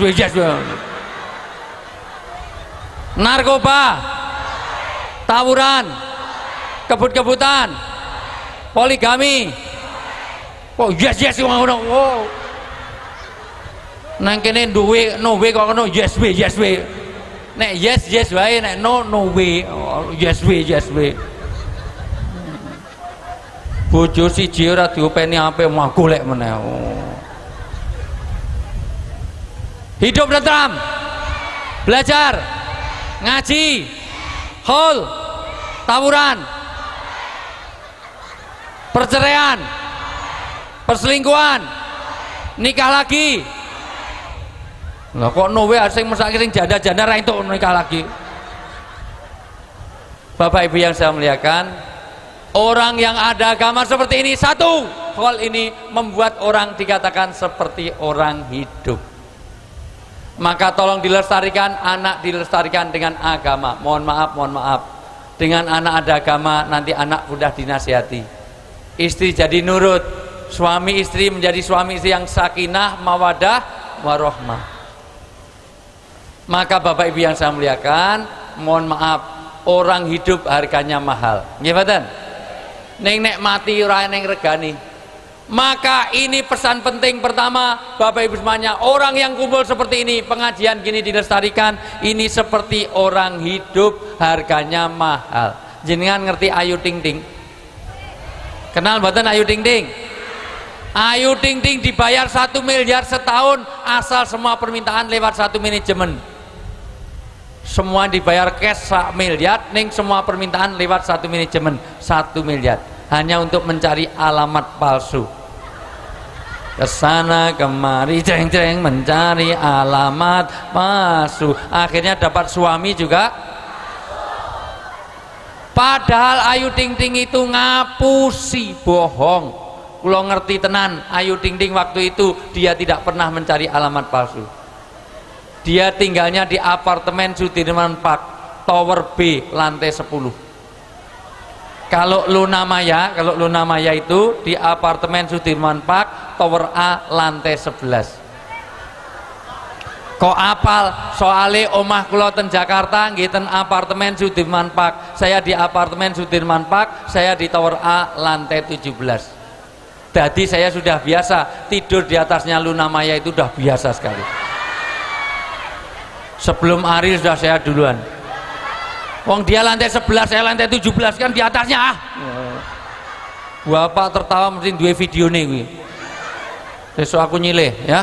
Narkoba. Tawuran. Kebut-kebutan. Poligami. Oh, yes ngono. Wow. Nang kene duwe no way kok ngono yes way. Nek yes wae, nek no way. Oh, yes way. Bojo siji ora diopeni ape mah golek meneh. Oh. Hidup tentram. Belajar. Ngaji. Haul. Tawuran. Perceraian. Perselingkuhan. Nikah lagi. Lah kok no way sing mesake sing janda-janda ra entuk nikah lagi. Bapak Ibu yang saya muliakan, orang yang ada agama seperti ini, satu hal ini membuat orang dikatakan seperti orang hidup. Maka tolong dilestarikan, anak dilestarikan dengan agama. Mohon maaf. Dengan anak ada agama, nanti anak mudah dinasihati. Istri jadi nurut, suami istri menjadi suami istri yang sakinah, mawadah, warahmah. Maka Bapak Ibu yang saya muliakan, mohon maaf, orang hidup harganya mahal. Nggih mboten? Ning nek mati ora ning regani. Maka ini pesan penting pertama, Bapak Ibu semuanya, orang yang kumpul seperti ini, pengajian gini dilestarikan, ini seperti orang hidup, harganya mahal. Jenengan ngerti Ayu Ting Ting? Kenal mboten Ayu Ting Ting? Ayu Ting Ting dibayar 1 miliar setahun asal semua permintaan lewat satu manajemen. Semua dibayar cash 1 miliar, ning semua permintaan lewat satu manajemen 1 miliar, hanya untuk mencari alamat palsu. Kesana kemari jeng mencari alamat palsu, akhirnya dapat suami juga. Padahal Ayu Ting Ting itu ngapusi, bohong. Kulo ngerti tenan, Ayu Ting Ting waktu itu dia tidak pernah mencari alamat palsu. Dia tinggalnya di apartemen Sudirman Park, Tower B, lantai 10. Kalau Luna Maya itu di apartemen Sudirman Park, Tower A, lantai 11. Kok apal? Soale omah kula ten Jakarta nggih ten apartemen Sudirman Park. Saya di apartemen Sudirman Park, saya di Tower A, lantai 17. Jadi saya sudah biasa tidur di atasnya Luna Maya, itu sudah biasa sekali. Sebelum Ari sudah saya duluan. Wong dia lantai 11, saya lantai 17, kan di atasnya ah. Bapak tertawa mesti duwe video nih kuwi. Besok aku nyilih ya.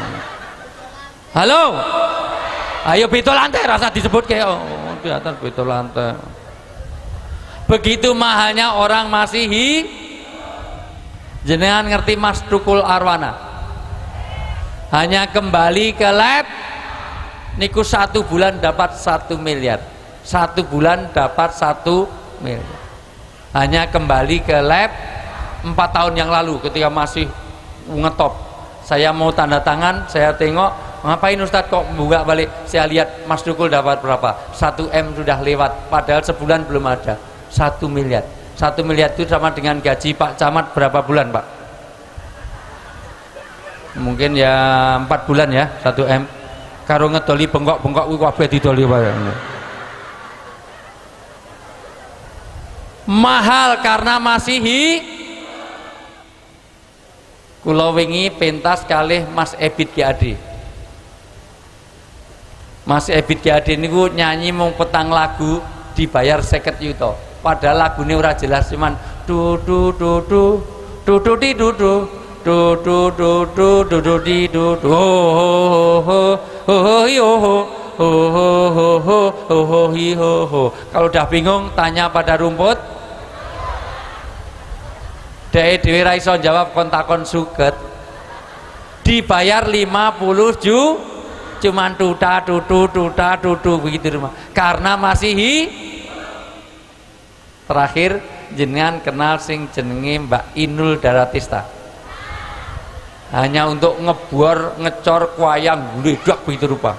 Halo. Ayo beto lantai, rasa disebut kayak di atas beto lantai. Begitu mahalnya orang masih jenengan ngerti Mas Tukul Arwana? Hanya kembali ke lab niku 1 bulan dapat 1 miliar. 1 bulan dapat 1 miliar. Hanya kembali ke lab 4 tahun yang lalu ketika masih ngetop. Saya mau tanda tangan, saya tengok, ngapain Ustadz kok buka balik? Saya lihat Mas Tukul dapat berapa? 1 M sudah lewat, padahal sebulan belum ada. 1 miliar. 1 miliar itu sama dengan gaji Pak Camat berapa bulan Pak? Mungkin ya 4 bulan ya, 1 M. Karo ngedoli bengkok-bengkok kuwi kabeh didoli wae. mahal karena masih kula wingi pentas kalih Mas Ebit GAD. Mas Ebit GAD niku nyanyi mung petang lagu dibayar 50 yuta. Padahal lagune ora jelas, cuman du du du du du du di du du du du du du du du di du du ho ho ho ho ho ho ho ho ho ho ho. Kalau udah bingung tanya pada rumput. Dek dhewe ra iso jawab kontakon suket. Dibayar 50 juta cuman tuta tutu begitu rumah. Karena masih terakhir jenengan kenal sing jenenge Mbak Inul Daratista. Hanya untuk ngebor ngecor wayang gledak begitu rupa.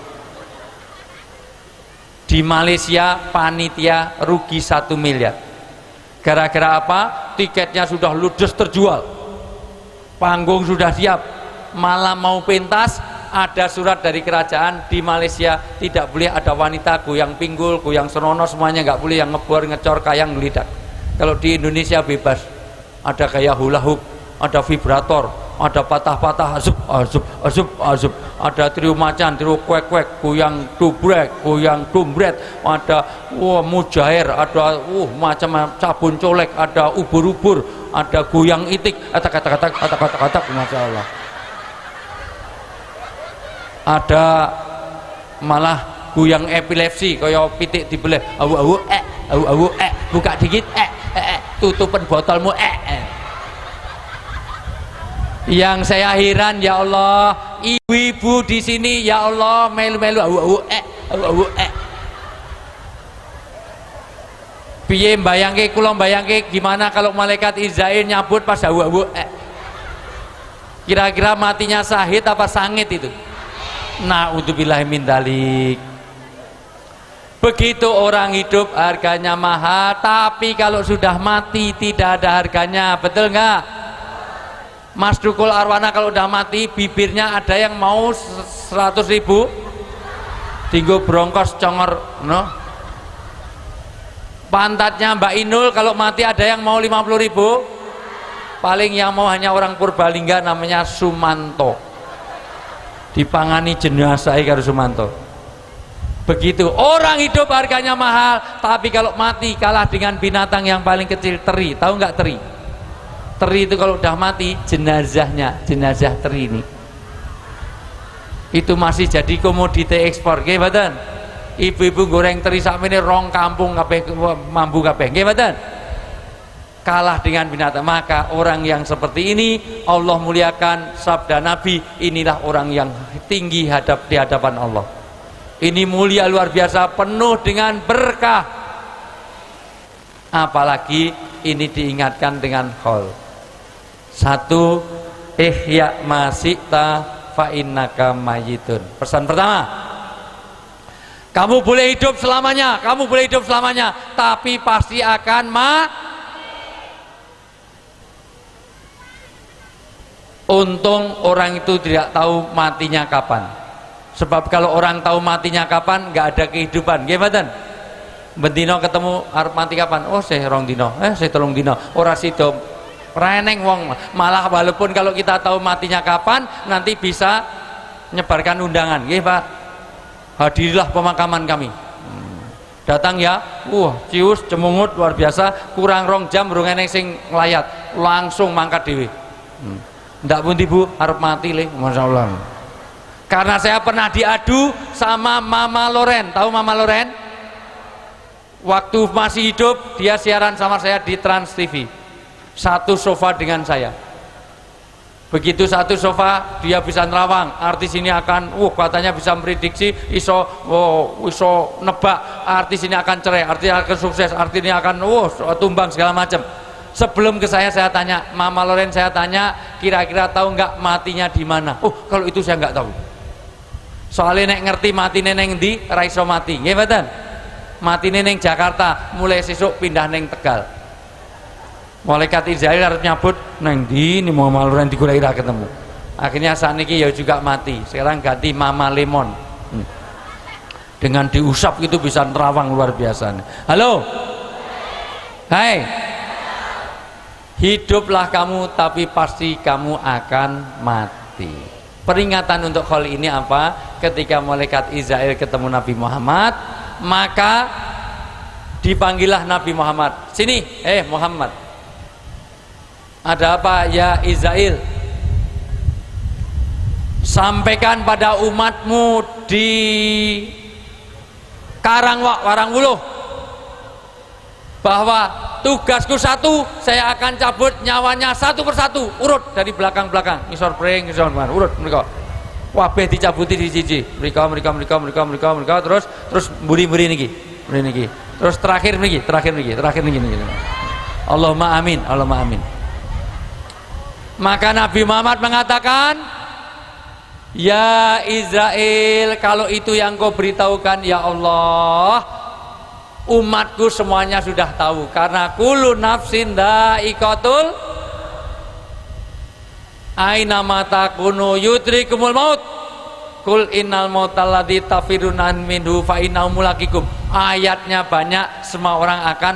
Di Malaysia panitia rugi 1 miliar. Gara-gara apa? Tiketnya sudah ludes terjual, panggung sudah siap, malah mau pentas, ada surat dari kerajaan di Malaysia tidak boleh ada wanita goyang pinggul, goyang senono, semuanya nggak boleh, yang ngebor, ngecor, kayang, ngelidak. Kalau di Indonesia bebas, ada kayak hula hoop, ada vibrator, ada patah-patah, azup, azup, azup, azup, ada trio macan, trio kuek-kuek, goyang dubrek, goyang dumbret, ada mujair, ada macam sabun colek, ada ubur-ubur, ada goyang itik, atak, masya Allah. Ada malah goyang epilepsi, kaya pitik dibelah, awu buka dikit, tutupan botolmu, Yang saya heran, ya Allah, ibu-ibu di sini, ya Allah, melu-melu, piye mbayangke, kula mbayangke gimana kalau malaikat Israil nyabut pas kira-kira matinya sahid apa sangit itu? Na'udzubillahi min dzalik. Begitu orang hidup harganya mahal, tapi kalau sudah mati tidak ada harganya, betul nggak? Mas Dukul Arwana kalau udah mati bibirnya ada yang mau 100.000, tinggal brongkos congor, no? Pantatnya Mbak Inul kalau mati ada yang mau 50.000, paling yang mau hanya orang Purbalingga namanya Sumanto, dipangani jenazah karo Sumanto. Begitu orang hidup harganya mahal, tapi kalau mati kalah dengan binatang yang paling kecil, teri. Tahu nggak teri? Teri itu kalau udah mati, jenazah teri ini itu masih jadi komoditi ekspor, nggih mboten? Ibu-ibu goreng teri sakmene rong kampung kabeh mambu kabeh, nggih mboten? Kalah dengan binatang. Maka orang yang seperti ini Allah muliakan, sabda Nabi, inilah orang yang tinggi di hadapan Allah. Ini mulia luar biasa, penuh dengan berkah. Apalagi ini diingatkan dengan khol. Satu, ihya masita fa innaka mayitun. Pesan pertama, kamu boleh hidup selamanya, tapi pasti akan Untung orang itu tidak tahu matinya kapan. Sebab kalau orang tahu matinya kapan, nggak ada kehidupan. Gimana? Bendino ketemu arep mati kapan? Oh, saya rong dino, saya tolong dino. Ora sido reneng wong. Malah walaupun kalau kita tahu matinya kapan, nanti bisa nyebarkan undangan. Nggih, Pak. Hadirilah pemakaman kami. Datang ya, cius cemungut luar biasa, kurang rong jam burung eneng sing nglayat, langsung mangkat dhewe. Ndak pun ibu arep mati le, Masya Allah. Karena saya pernah diadu sama Mama Loren. Tahu Mama Loren? Waktu masih hidup dia siaran sama saya di Trans TV. Satu sofa dengan saya. Begitu satu sofa dia bisa nerawang. Artis ini akan, katanya bisa memprediksi, iso nebak. Artis ini akan cerai, artis ini akan sukses, artis ini akan tumbang segala macam. Sebelum ke saya tanya, Mama Loren saya tanya, kira-kira tahu nggak matinya di mana? Kalau itu saya nggak tahu. Soalnya nek ngerti mati neneng di raiso mati, nggih mboten? Mati neneng Jakarta, mulai sesuk pindah neng Tegal. Malaikat Israil harus nyabut neng di ini Mama Loren digoleki ra ketemu. Akhirnya saat ini ya juga mati. Sekarang ganti Mama Lemon. Dengan diusap itu bisa nerawang luar biasa. Halo. Hai, hiduplah kamu tapi pasti kamu akan mati. Peringatan untuk hal ini apa? Ketika malaikat Israel ketemu Nabi Muhammad, maka dipanggillah Nabi Muhammad. Sini, Muhammad. Ada apa ya Israel? Sampaikan pada umatmu di Karangwuluh bahwa tugasku satu, saya akan cabut nyawanya satu persatu, urut dari belakang-belakang, ngisor pring, ngisor mana, urut mereka. Wabeh dicabuti di siji. Mereka terus mburi-mburi niki. Terus terakhir niki. Allahumma amin. Maka Nabi Muhammad mengatakan, ya Israel, kalau itu yang kau beritahukan ya Allah, umatku semuanya sudah tahu, karena kullu nafsin dha'iqatul aina mata kunu yudrikumul maut kul innal mautalladzi tafiruna minhu fa innahu mulaqikum. Ayatnya banyak, semua orang akan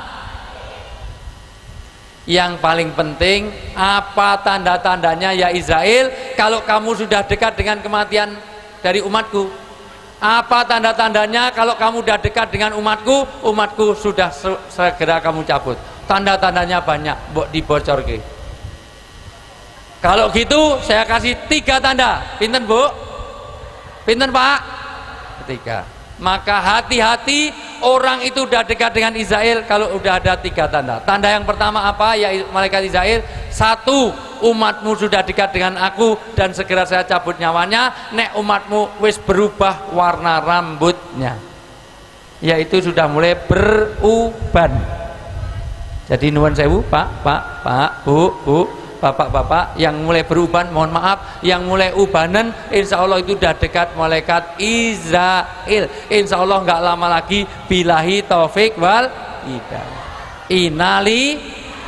Yang paling penting apa tanda-tandanya ya Israel kalau kamu sudah dekat dengan kematian dari umatku? Apa tanda-tandanya kalau kamu sudah dekat dengan umatku? Umatku sudah segera kamu cabut. Tanda-tandanya banyak, mbok dibocorke. Kalau gitu saya kasih 3 tanda. Pinten Bu? Pinten Pak? 3. Maka hati-hati orang itu sudah dekat dengan Israel kalau sudah ada 3 tanda. Tanda yang pertama apa ya malaikat Israel? 1, umatmu sudah dekat dengan aku dan segera saya cabut nyawanya. Nek umatmu wis berubah warna rambutnya, yaitu sudah mulai beruban. Jadi nuwun sewu Pak, Bu, Bapak-bapak yang mulai beruban, mohon maaf, yang mulai ubanan, insya Allah itu sudah dekat malaikat Israel. Insya Allah nggak lama lagi, billahi taufik wal hidayah. Inali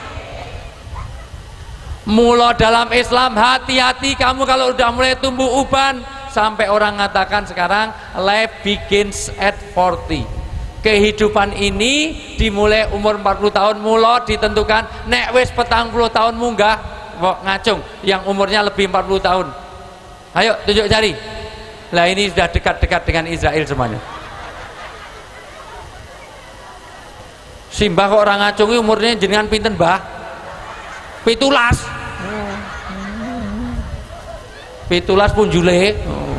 mula dalam Islam, hati-hati kamu kalau udah mulai tumbuh uban. Sampai orang mengatakan sekarang life begins at 40. Kehidupan ini dimulai umur 40 tahun, mula ditentukan nek wis 40 tahun munggah ngacung yang umurnya lebih 40 tahun. Ayo tunjuk jari. Lah ini sudah dekat-dekat dengan Israel semuanya. Simbah kok orang ngacung umurnya jenengan pinten Mbah? 17 pun jule.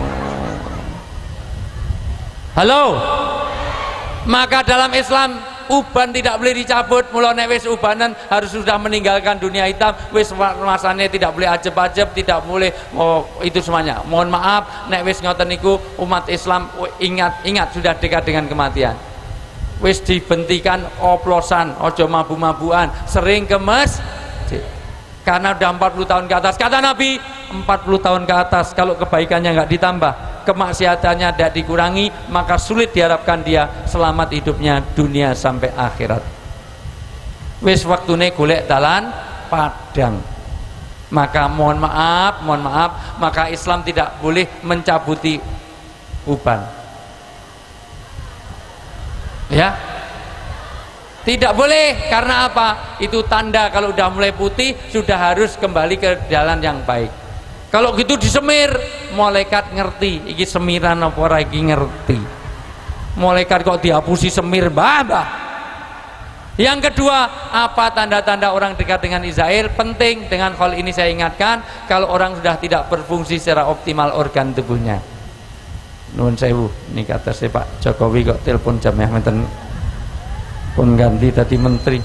Halo. Maka dalam Islam uban tidak boleh dicabut. Mula nek wis ubanan harus sudah meninggalkan dunia hitam. Wis masane tidak boleh ajeb-ajeb, tidak boleh itu semuanya. Mohon maaf nek wis ngoten niku umat Islam ingat sudah dekat dengan kematian. Wis dibentikan oplosan, ojo mabu-mabuan, sering ke masjid. Karena udah 40 tahun ke atas, kata Nabi 40 tahun ke atas kalau kebaikannya nggak ditambah, kemaksiatannya tidak dikurangi, maka sulit diharapkan dia selamat hidupnya dunia sampai akhirat. Wis waktune golek dalan padang. Maka mohon maaf, maka Islam tidak boleh mencabuti uban. Ya. Tidak boleh, karena apa? Itu tanda kalau udah mulai putih sudah harus kembali ke jalan yang baik. Kalau gitu disemir, malaikat ngerti iki semiran apa ora iki ngerti. Malaikat kok dihapusi semir, Mbah. Yang kedua, apa tanda-tanda orang dekat dengan Israel? Penting, dengan hal ini saya ingatkan, kalau orang sudah tidak berfungsi secara optimal organ tubuhnya. Nuwun sewu, ini kata saya Pak Jokowi kok telepon jamnya menten pun ganti tadi menteri.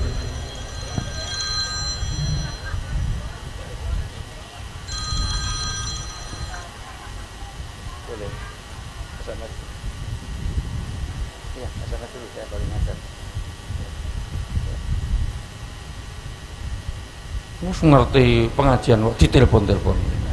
Boleh SMS. Iya, SMS dulu saya baru ngajar. Mus ngerti pengajian kok ditelepon-telepon.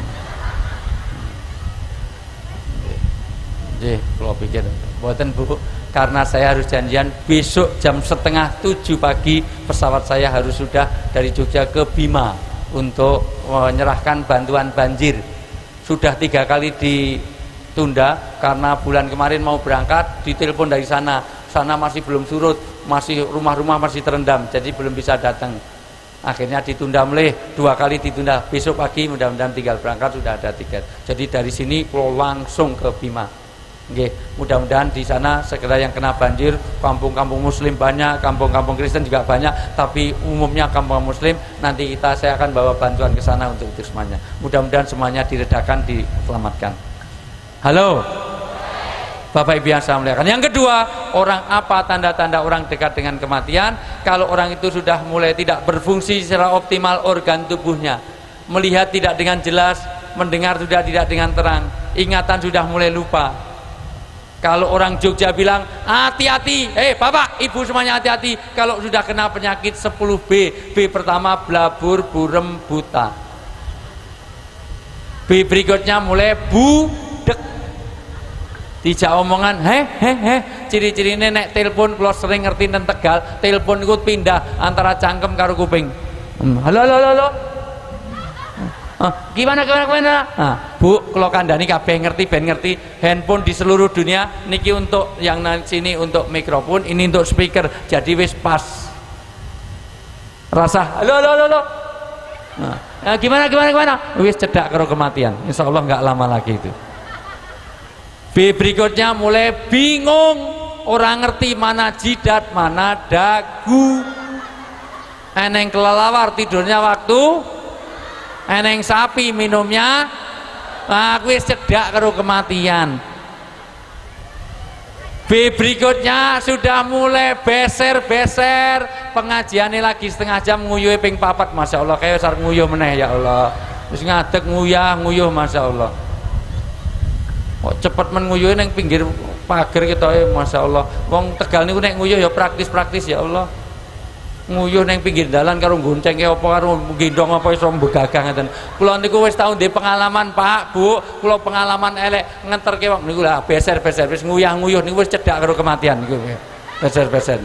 Nggih, kalau pikir mboten Bu, karena saya harus janjian besok jam 6:30 pagi pesawat saya harus sudah dari Jogja ke Bima untuk menyerahkan bantuan banjir. Sudah 3 kali ditunda karena bulan kemarin mau berangkat ditelepon dari sana sana masih belum surut, masih rumah-rumah masih terendam, jadi belum bisa datang. Akhirnya ditunda mulai 2 kali ditunda. Besok pagi mudah-mudahan tinggal berangkat sudah ada tiket. Jadi dari sini kalau langsung ke Bima. Oke, mudah-mudahan di sana segera yang kena banjir, kampung-kampung muslim banyak, kampung-kampung Kristen juga banyak, tapi umumnya kampung muslim, nanti saya akan bawa bantuan ke sana untuk itu semuanya. Mudah-mudahan semuanya diredakan, diselamatkan. Halo. Bapak Ibu yang saya muliakan. Yang kedua, orang apa tanda-tanda orang dekat dengan kematian? Kalau orang itu sudah mulai tidak berfungsi secara optimal organ tubuhnya, melihat tidak dengan jelas, mendengar sudah tidak dengan terang, ingatan sudah mulai lupa. Kalau orang Jogja bilang hati-hati, bapak, ibu semuanya hati-hati. Kalau sudah kena penyakit 10B, B pertama blabur, burem, buta. B berikutnya mulai budek. Dijak omongan, ciri-cirine nek telepon kalau sering ngerti dan Tegal, telepon ikut pindah antara cangkem karo kuping. Halo. Gimana? Bu, kalau kandani kabeh ngerti, ben ngerti, handphone di seluruh dunia niki untuk yang sini untuk mikrofon, ini untuk speaker, jadi wis pas. Rasa, halo. Gimana? Wis cedak karo kematian. Insya Allah nggak lama lagi itu. B berikutnya mulai bingung, orang ngerti mana jidat, mana dagu. Eneng kelelawar tidurnya waktu, eneng sapi minumnya, aku cedak karo kematian. B berikutnya sudah mulai beser, pengajiannya lagi setengah jam nguyuh ping 4, masya Allah, kayak sar nguyuh meneh ya Allah. Terus ngadeg nguyuh, masya Allah. Kok cepet men nguyuh nang pinggir pager kita, masya Allah. Wong Tegal niku nek nguyuh ya praktis ya Allah. Nguyuh nang pinggir dalan karo gonceng apa karo gendong apa iso begagang ngeten. Kula niku wis tau ndek pengalaman Pak, Bu. Kula pengalaman elek ngenterke wong niku lah beser wis nguyuh niku wis cedak karo kematian niku. Beser.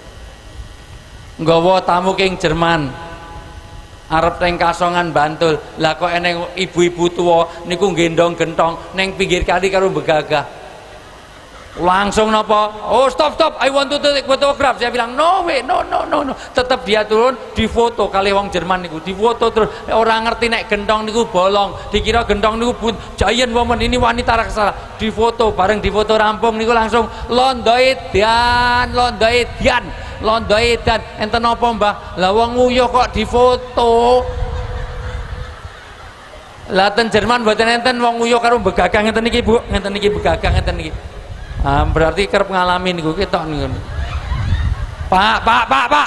Nggawa tamu king Jerman. Arep teng Kasongan Bantul, lah kok eneng ibu-ibu tua niku gendong gentong neng pinggir kali karo begagah. Langsung napa? Oh stop, I want to take photograph. Saya bilang no way, no. Tetap dia turun difoto kali wong Jerman niku, difoto terus. Orang ngerti nek gentong niku bolong, dikira gentong niku giant woman, ini wanita raksasa. Difoto bareng difoto rampung niku langsung londoedan. Enten apa Mbah? Lah wong nguyuh kok difoto. Lah ten Jerman mboten enten wong nguyuh karo begagang ngeten niki Bu, ngeten niki begagang ngeten niki. Berarti kerep ngalami niku ketok niku. Pak.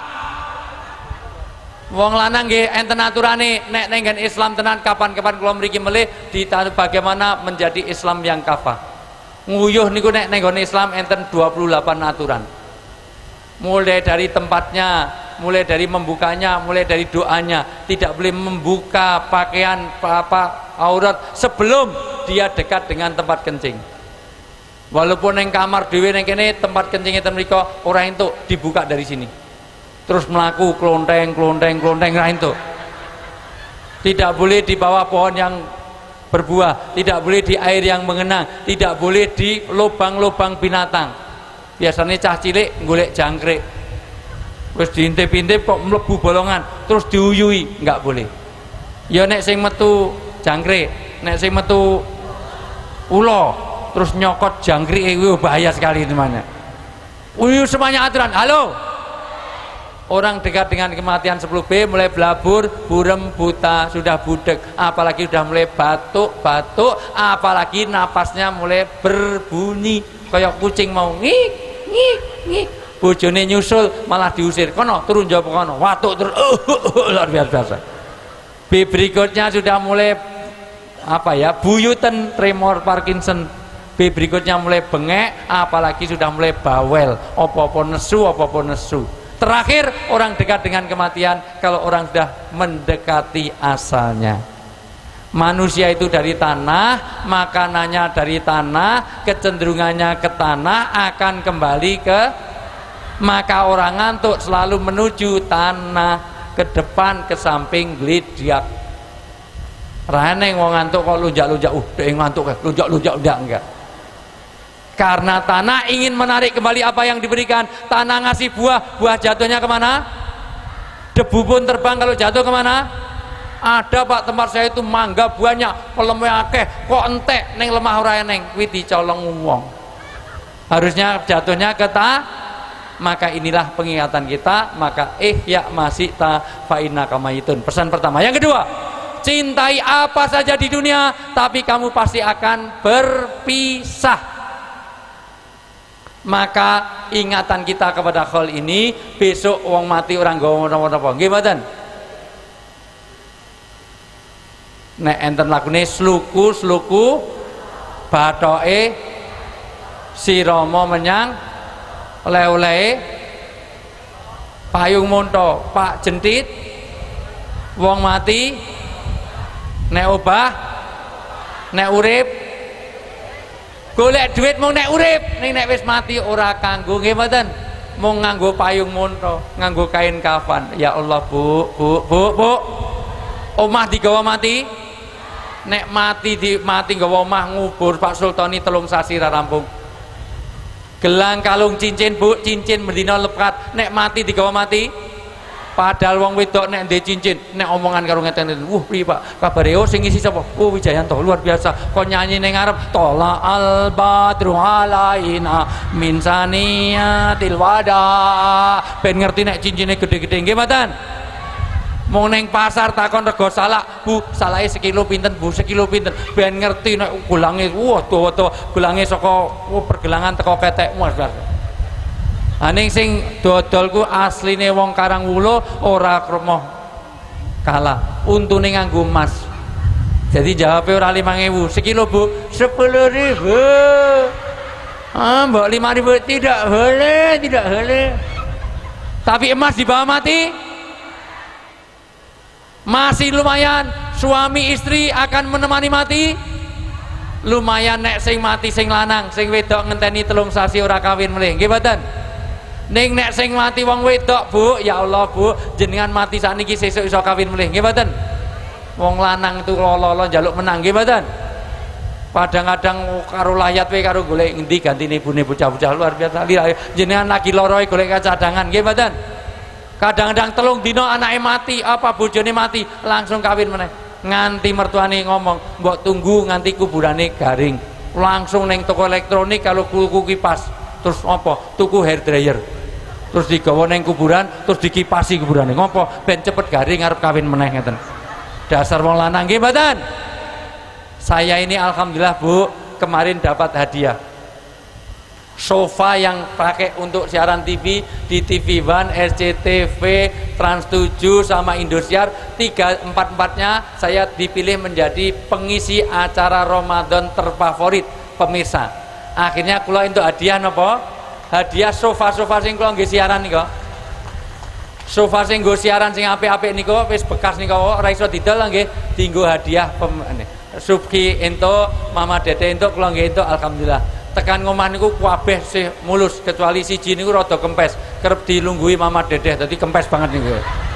Wong lanang nggih enten aturane nek nenggen Islam tenan kapan-kapan kula mriki melih bagaimana menjadi Islam yang kafah. Nguyuh niku nek nenggon Islam enten 28 aturan. Mulai dari tempatnya, mulai dari membukanya, mulai dari doanya, tidak boleh membuka pakaian aurat sebelum dia dekat dengan tempat kencing. Walaupun yang kamar dhewe neng kene tempat kencingnya mriko ora entuk dibuka dari sini. Terus melaku klonteng ra entuk. Tidak boleh di bawah pohon yang berbuah, tidak boleh di air yang mengenang, tidak boleh di lubang-lubang binatang. Biasanya cah cilik golek jangkrik, terus diintip-intip kok mlebu bolongan, terus diuyui, nggak boleh. Ya nek sing metu jangkrik, nek sing metu ulo, terus nyokot jangkrik itu bahaya sekali temannya. Uyu semuanya aturan. Halo. Orang dekat dengan kematian 10B mulai blabur, burem, buta, sudah budek, apalagi sudah mulai batuk, apalagi napasnya mulai berbunyi kayak kucing mau ngik. Bojone nyusul malah diusir, kono turun jawab kono, watuk terus luar biasa. B berikutnya sudah mulai buyutan, tremor, Parkinson. B berikutnya mulai bengek, apalagi sudah mulai bawel, apa-apa nesu. Terakhir, orang dekat dengan kematian kalau orang sudah mendekati asalnya. Manusia itu dari tanah, makanannya dari tanah, kecenderungannya ke tanah, akan kembali ke, maka orang ngantuk selalu menuju tanah, ke depan, ke samping, glidiak. Raneng wong ngantuk kok lunjak-lunjak, dek ngantuk lunjak-lunjak enggak. Karena tanah ingin menarik kembali apa yang diberikan. Tanah ngasih buah, buah jatuhnya kemana? Debu pun terbang kalau jatuh kemana? Ada Pak tempat saya itu mangga banyak, peleme akeh, kok entek neng lemah ora eneng, kuwi dicolong wong. Harusnya jatuhnya ke maka inilah pengingatan kita, maka ihya masita fa innaka mayitun. Pesan pertama. Yang kedua, cintai apa saja di dunia, tapi kamu pasti akan berpisah. Maka ingatan kita kepada hal ini, besok wong mati orang gawa napa-napa. Nggih mboten? Nek enten lakune sluku bathoke si Rama menyang oleh-olehe payung monto Pak Jentit wong mati nek obah nek urip golek duit mung nek urip ning nek wis mati ora kanggo nggih mboten mung nganggo payung monto nganggo kain kafan. Ya Allah bu omah digawa mati nek mati nggawa omah ngubur Pak Sultani 3 sasi ra rampung. Gelang kalung cincin bu, cincin mendina lepat nek mati digawa mati. Padahal wong wedok nek ndek cincin nek omongan karo ngeten piye Pak kabare sing ngisi sapa? Wijayanto luar biasa kok nyanyi ning ngarep tola al badru alaina min saniyatil wada ben ngerti nek cincine gede-gede nggih mboten. Mau neng pasar takon rego salak, Bu, salake sekilo pinten, Bu, sekilo pinten. Ben ngerti nek gulange, wah dawa-dawa gulange saka pergelangan teko ketekmu. Aning sing dodol ku asline wong Karangwulo ora kremo kalah. Untune nganggo emas. Jadi jawabe ora 5.000, sekilo, Bu, 10.000. Mbok 5.000 tidak boleh. Tapi emas dibawa mati masih lumayan. Suami istri akan menemani mati lumayan. Nek sing mati sing lanang, sing wedok ngenteni 3 sasi ora kawin melih nggih mboten. Ning nek sing mati wong wedok, Bu, ya Allah Bu, jenengan mati sakniki sesuk iso kawin melih nggih mboten. Wong lanang itu lolo njaluk menang nggih mboten. Kadang-kadang karo layat wae karo golek ngendi gantine ibune bocah-bocah luar biasa. Jenengan lagi loro golek cadangan nggih mboten. Kadang-kadang 3 dina anake mati, apa bojone mati, langsung kawin meneh. Nganti mertuane ngomong, "Mbok tunggu nganti kuburane garing." Langsung neng toko elektronik kalau tuku kipas, terus apa? Tuku hair dryer. Terus digawa neng kuburan, terus dikipasi kuburane. Ngopo? Ben cepet garing arep kawin meneh ngeten. Dasar wong lanang nggih mboten? Saya ini alhamdulillah Bu, kemarin dapat hadiah sofa yang pakai untuk siaran TV di TV One, SCTV, Trans 7 sama Indosiar, 4-4-nya saya dipilih menjadi pengisi acara Ramadan terfavorit pemirsa. Akhirnya kula untuk hadiah napa? Hadiah sofa-sofa sing kula nggih siaran niku. Sofa sing nggo siaran sing apik-apik niku wis bekas niku ora iso didol nggih, dienggo hadiah Subki entuk, Mama Dede entuk, kula nggih entuk alhamdulillah. Tekan ngomah niku kabeh sih mulus kecuali siji niku rada kempes, kerep dilungguhi Mama Dedeh dadi kempes banget niku.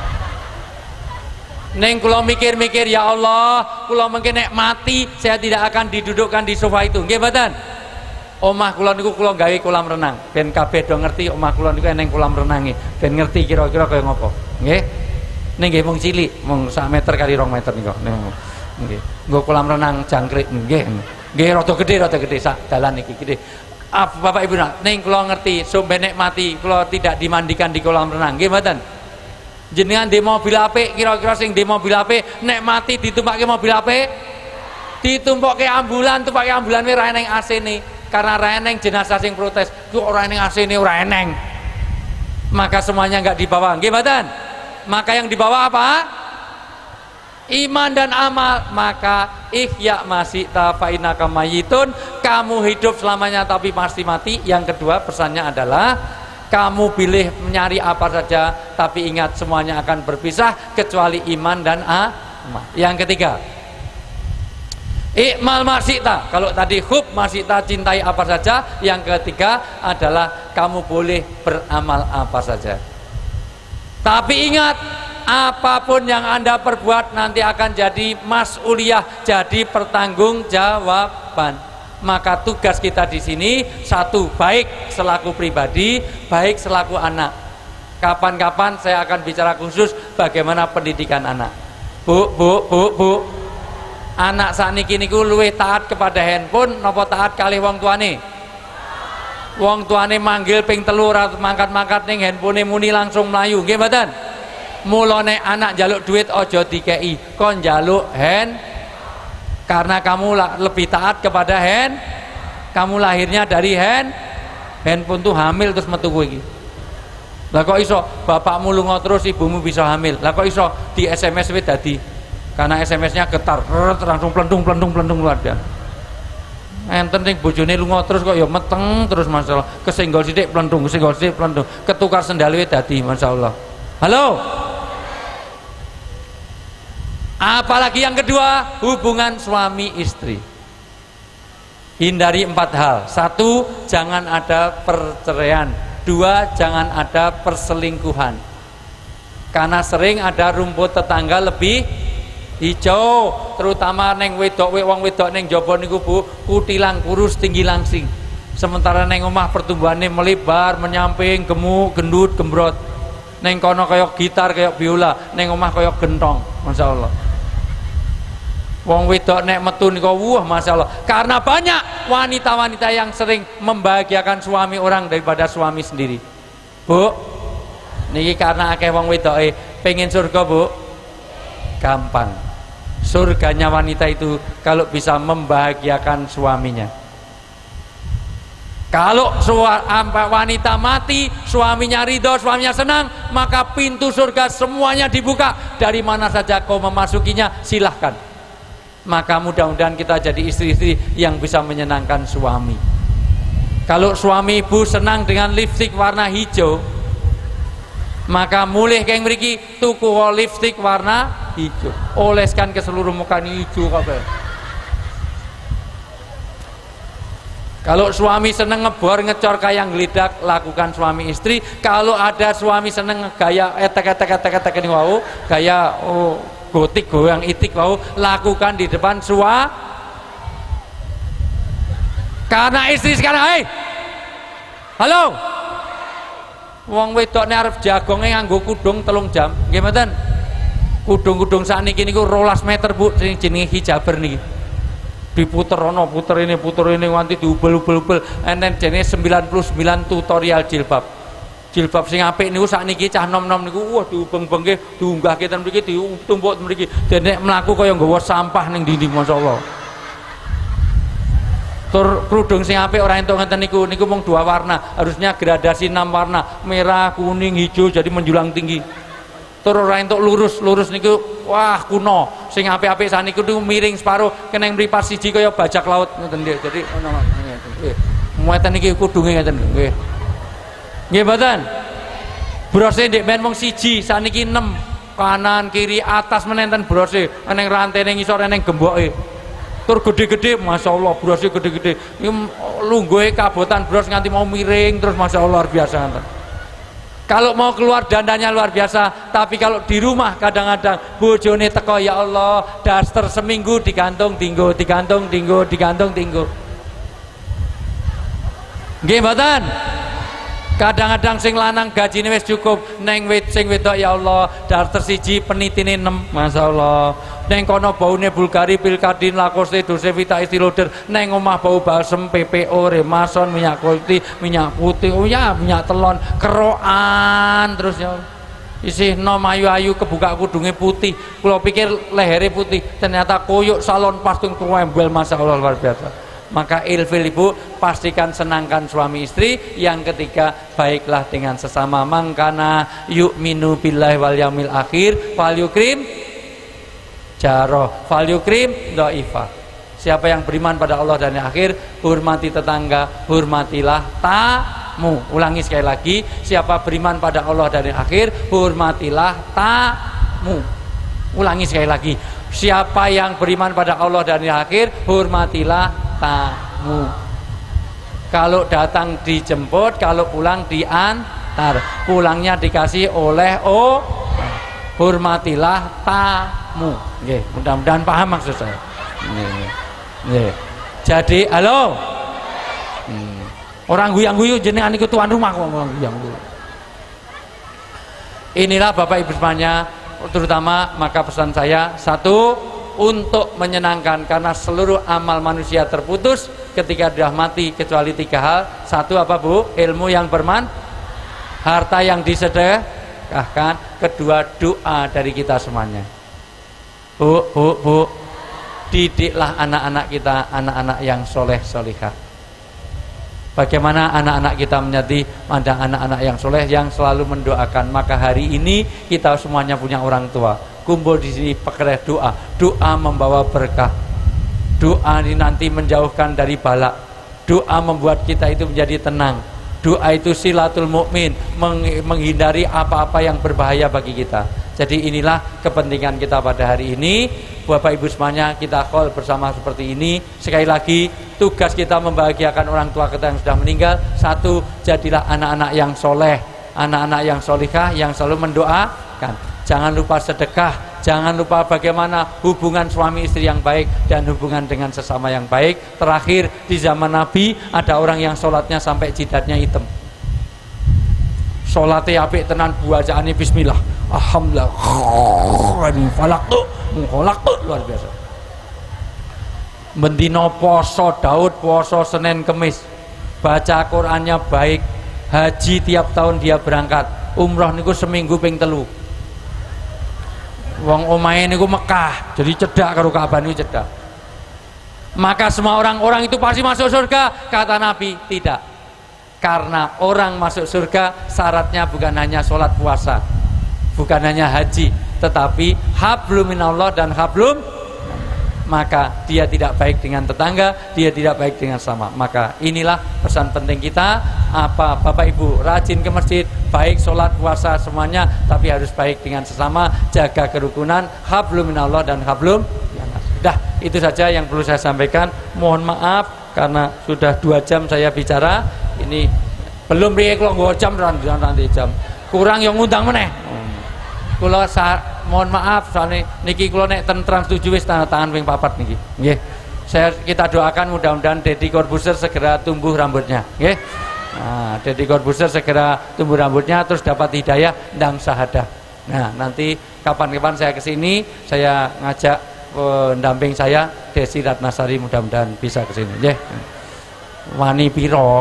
Neng kula mikir-mikir, ya Allah, kula mungkin nek mati saya tidak akan didudukkan di sofa itu. Nggih mboten? Omah kula niku kula gawe kolam renang. Ben kabeh do ngerti omah kula niku eneng kolam renange. Ben ngerti kira-kira kaya ngopo. Nggih. Ning nggih mung cilik, mung 1 meter kali 2 meter niku. Nggih. Nggo kolam renang jangkrik nggih. Nggih rada gedhe sak dalan iki gede. Bapak Ibu ning kula ngerti sampe nek mati kula tidak dimandikan di kolam renang. Nggih mboten? Jenengan di mobil apik kira-kira sing di mobil apik nek mati ditumpakke mobil apik ditumpokke ambulan, tumpake ambulan ora eneng AC-ne. Karena ora eneng jenazah sing protes, ku ora eneng AC-ne ora eneng. Maka semuanya enggak dibawa. Nggih mboten? Maka yang dibawa apa? Iman dan amal. Maka ihya masita fa innaka mayitun, kamu hidup selamanya tapi pasti mati. Yang kedua pesannya adalah kamu pilih mencari apa saja tapi ingat semuanya akan berpisah kecuali iman dan amal. Yang ketiga ikmal masita, kalau tadi hub masita cintai apa saja. Yang ketiga adalah kamu boleh beramal apa saja tapi ingat apapun yang Anda perbuat nanti akan jadi mas'uliyah, jadi pertanggungjawaban. Maka tugas kita di sini satu, baik selaku pribadi, baik selaku anak. Kapan-kapan saya akan bicara khusus bagaimana pendidikan anak. Bu. Anak sakniki niku luwih taat kepada handphone napa taat kalih wong tuane? Wong tuane manggil ping 3 ora mangkat-mangkat ning handphone muni langsung mlayu, nggih mboten? Mulane anak njaluk duit aja dikei, kon njaluk karena kamu lebih taat kepada kamu lahirnya dari handphone tuh hamil terus metu kowe iki. Lah kok iso bapakmu lunga terus ibumu bisa hamil? Lah kok iso di SMS wis dadi? Karena SMS-nya getar, langsung plendung luar biasa. Enten sing bojone lunga terus kok ya meteng terus masalah. Kesenggol sithik plendung, ketukar sendal wis dadi masyaallah. Halo. Apalagi yang kedua, hubungan suami istri. Hindari 4 hal. 1, jangan ada perceraian. 2, jangan ada perselingkuhan. Karena sering ada rumput tetangga lebih hijau, terutama neng wong wedok neng jaba niku Bu, kutilang kurus tinggi langsing. Sementara neng omah pertumbuhannya melebar, menyamping, gemuk, gendut, gembrot. Neng kono kaya gitar, kaya biola, neng omah kaya gentong. Masyaallah. Wong wedok nek metu niku wah masyaallah. Karena banyak wanita-wanita yang sering membahagiakan suami orang daripada suami sendiri. Bu, niki karena akeh wong wedoke pengen surga, Bu. Gampang. Surganya wanita itu kalau bisa membahagiakan suaminya. Kalau wanita mati, suaminya ridho, suaminya senang, maka pintu surga semuanya dibuka. Dari mana saja kau memasukinya, silahkan. Maka mudah-mudahan kita jadi istri-istri yang bisa menyenangkan suami. Kalau suami ibu senang dengan lipstik warna hijau, maka mulih keng mriki tuku lipstik warna hijau, oleskan ke seluruh muka hijau kabeh. Kalau suami seneng ngebor ngecor kayak ngelidak, lakukan suami istri. Kalau ada suami seneng gaya etek ini wau, gaya gotik goyang itik wau, lakukan di depan karena istri sekarang, halo, wong wedok arep jagonge nganggo kudung 3 jam, nggih mboten? Kudung-kudung sakniki niku 12 meter Bu, sing jenenge hijaber niki. Diputer ono, puter ini nganti diubel-ubel. Enten jenenge 99 tutorial jilbab. Jilbab sing apik niku sakniki cah nom-nom niku wah diubeng-bengke, diunggahke ten mriki, ditumpuk mriki. Dene mlaku kaya nggawa sampah ning dinding masyaallah. Tur kerudung sing apik ora entuk ngeten niku mung 2 warna, harusnya gradasi 6 warna, merah, kuning, hijau jadi menjulang tinggi. Tur ora entuk lurus niku wah kuno. Sing apik-apik saniku niku miring separuh, kena mripat siji kaya bajak laut ngoten nggih. Jadi ono ngeten. Nggih. Muatan niki kudunge ngeten nggih. Nggih mboten? Brose ndek men mung siji, saniki 6. Kanan, kiri, atas menenten brose, eneng rantene ngisor eneng gemboke. Tur gede-gede, masyaallah brose gede-gede. Iki lungguhe kabotan bros nganti mau miring terus masyaallah luar biasa ngeten. Kalau mau keluar dandanya luar biasa, tapi kalau di rumah kadang-kadang bojone teko ya Allah, daster seminggu digantung tinggo. Nggih mboten? Kadang-kadang sing lanang gajine wis cukup, neng sing wedok ya Allah, daster siji penitine 6, masyaallah. Neng kono baune Bulgari, Pilkadin, Lacoste, Dolce Vita, Estee Lauder, neng omah bau balsem, PPO, Remason, minyak putih, oh ya minyak telon, kerokan terus ya. Isih nom ayu-ayu kebuka kudunge putih. Kula pikir lehere putih, ternyata koyok salon pastung tuembel, masyaallah luar biasa. Maka ilfil ibu, pastikan senangkan suami istri. Yang ketiga, baiklah dengan sesama. Mangkana yu'minu billahi wal yaumil akhir fal yukrim jaroh, fal yukrim dhaifah. Siapa yang beriman pada Allah dan yang akhir, hormati tetangga, hormatilah tamu. Ulangi sekali lagi, siapa beriman pada Allah dan yang akhir, hormatilah tamu. Ulangi sekali lagi, siapa yang beriman pada Allah dan yang akhir, hormatilah tamu. Kalau datang dijemput, kalau pulang diantar. Pulangnya dikasih oleh hormatilah tamu. Nggih, mudah-mudahan paham maksud saya. Nggih. Jadi halo. Orang guyang-guyu jenengan niku tuan rumah kok orang guyang-guyu. Inilah Bapak Ibu semuanya, terutama maka pesan saya satu, untuk menyenangkan, karena seluruh amal manusia terputus ketika sudah mati kecuali 3 hal. Satu apa Bu? Ilmu yang harta yang disedekahkan. Kedua, doa dari kita semuanya. Bu, didiklah anak-anak kita, anak-anak yang soleh solihah. Bagaimana anak-anak kita menjadi anak-anak yang soleh, yang selalu mendoakan. Maka hari ini kita semuanya punya orang tua. Kumpul di sini pakai doa. Doa membawa berkah. Doa ini nanti menjauhkan dari bala. Doa membuat kita itu menjadi tenang. Doa itu silatul mukmin, menghindari apa-apa yang berbahaya bagi kita. Jadi inilah kepentingan kita pada hari ini. Bapak Ibu semuanya, kita call bersama seperti ini. Sekali lagi, tugas kita membahagiakan orang tua kita yang sudah meninggal. Satu, jadilah anak-anak yang soleh, anak-anak yang solihah, yang selalu mendoakan. Jangan lupa sedekah, jangan lupa bagaimana hubungan suami istri yang baik dan hubungan dengan sesama yang baik. Terakhir, di zaman Nabi ada orang yang sholatnya sampai jidatnya hitam. Sholatnya apik tenan, bacaannya bismillah, alhamdulillah, falak tuh luar biasa. Bendino poso Daud, poso Senin Kemis, baca Qurannya baik, haji tiap tahun dia berangkat, umroh niku seminggu ping 3. Wong omahe niku Mekah, jadi cedak karo Ka'bah niku cedak. Maka semua orang-orang itu pasti masuk surga, kata Nabi. Tidak. Karena orang masuk surga syaratnya bukan hanya sholat puasa, bukan hanya haji, tetapi hablum minallah dan hablum. Maka dia tidak baik dengan tetangga, dia tidak baik dengan sama. Maka inilah pesan penting kita. Apa Bapak Ibu rajin ke masjid, baik sholat puasa semuanya, tapi harus baik dengan sesama, jaga kerukunan, hablum minallah dan hablum. Dah, itu saja yang perlu saya sampaikan. Mohon maaf karena sudah 2 jam saya bicara. Ini belum riye kula nggo jam nanti jam. Kurang yang ngundang meneh. Kula mohon maaf soalnya niki kula nek ten Trans 7 wis tanda tangan ping 4 niki. Nggih. Kita doakan mudah-mudahan Deddy Corbuzier segera tumbuh rambutnya, nggih. Nah, Deddy Corbuzier segera tumbuh rambutnya terus dapat hidayah ndang syahadah. Nah, nanti kapan-kapan saya kesini, saya ngajak pendamping saya Desi Ratnasari, mudah-mudahan bisa kesini, nggih. Wani piro?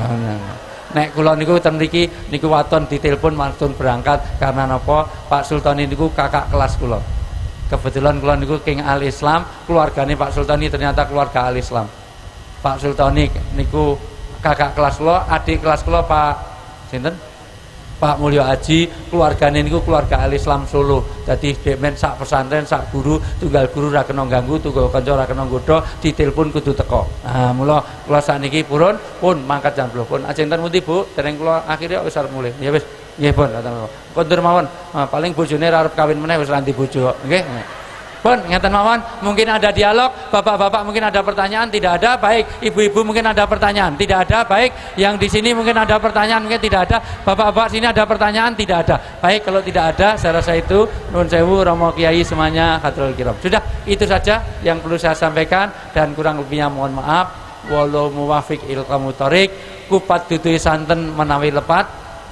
Nek kula niku ten mriki niku waton ditelepon langsung berangkat karena napa? Pak Sultani niku kakak kelas kula. Kebetulan kula niku King Al Islam, keluargane Pak Sultani ternyata keluarga Al Islam. Pak Sultani niku kakak kelas kula, adik kelas kula Pak sinten? Pak Mulyo Haji, keluargane niku keluarga Al Islam Solo. Dadi demen sak pesantren, sak guru, tunggal guru ra kena ganggu, tunggal kanca ra kena nggodha, ditelepon kudu teko. Nah, mula kula sakniki pun mangkat jam 10 pun. Ajeng ten pundi Bu? Dereng kula akhire wis arep mulih. Ya wis, nggih pun kata mawon. Kondur mawon. Paling bojone ra arep kawin meneh wis ranti bojo, nggih. Pun ngeten mawon, mungkin ada dialog, bapak-bapak mungkin ada pertanyaan, tidak ada, baik. Ibu-ibu mungkin ada pertanyaan, tidak ada, baik. Yang di sini mungkin ada pertanyaan, mungkin tidak ada. Bapak-bapak sini ada pertanyaan, tidak ada. Baik, kalau tidak ada, saya rasa itu nuwun sewu Romo Kiai semuanya haturul kiram. Sudah, itu saja yang perlu saya sampaikan dan kurang lebihnya mohon maaf. Wallahu muwaffiq ilal thoriq. Kupat duduhi santen menawi lepat.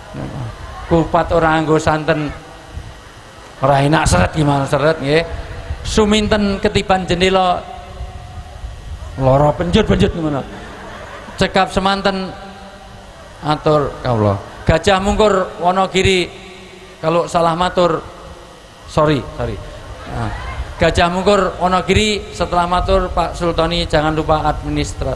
Kupat orang nggo santen ora enak seret gimana seret nggih. Suminten ketiban jendela loro penjut-penjut gimana, cekap semanten atur kawula. Gajah Mungkur Wonogiri kalau salah matur sorry. Nah, Gajah Mungkur Wonogiri setelah matur Pak Sultani jangan lupa administrat.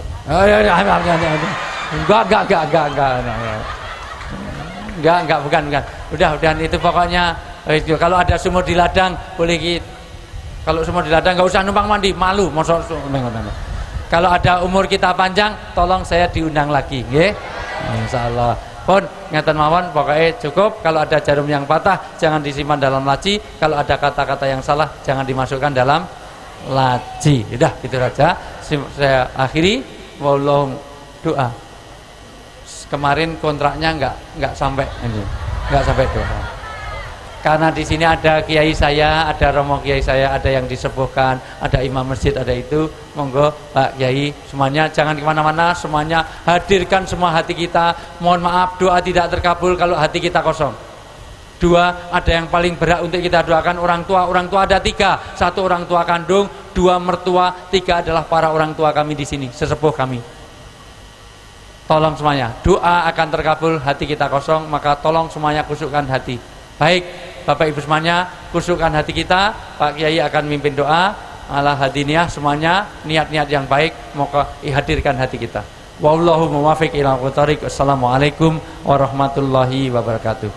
Enggak, bukan. Udah itu pokoknya kalau ada sumur di ladang boleh gitu. Kalau semua di ladang nggak usah numpang mandi, malu. Kalau ada umur kita panjang, tolong saya diundang lagi, nggih. Insyaallah. Pun ngeten mawon, pokoknya cukup. Kalau ada jarum yang patah, jangan disimpan dalam laci. Kalau ada kata-kata yang salah, jangan dimasukkan dalam laci. Udah, itu saja. Saya akhiri. Wallahu doa. Kemarin kontraknya nggak sampai ini, nggak sampai doa. karena di sini ada kiai saya, ada romo kiai saya, ada yang disepuhkan, ada imam masjid, ada itu. Monggo Pak Kiai semuanya jangan kemana-mana, semuanya hadirkan semua hati kita. Mohon maaf doa tidak terkabul kalau hati kita kosong. Dua, ada yang paling berat untuk kita doakan orang tua. Orang tua ada 3, 1 orang tua kandung, 2 mertua, 3 adalah para orang tua kami di sini, sesepuh kami. Tolong semuanya, doa akan terkabul, hati kita kosong, maka tolong semuanya kusukkan hati. Baik, Bapak Ibu semuanya, kusukkan hati kita. Pak Kiai akan mimpin doa ala hadiniyah, semuanya niat-niat yang baik, moga hadirkan hati kita. Wallahu muwaffiq ila aqwamit thoriq. Assalamualaikum warahmatullahi wabarakatuh.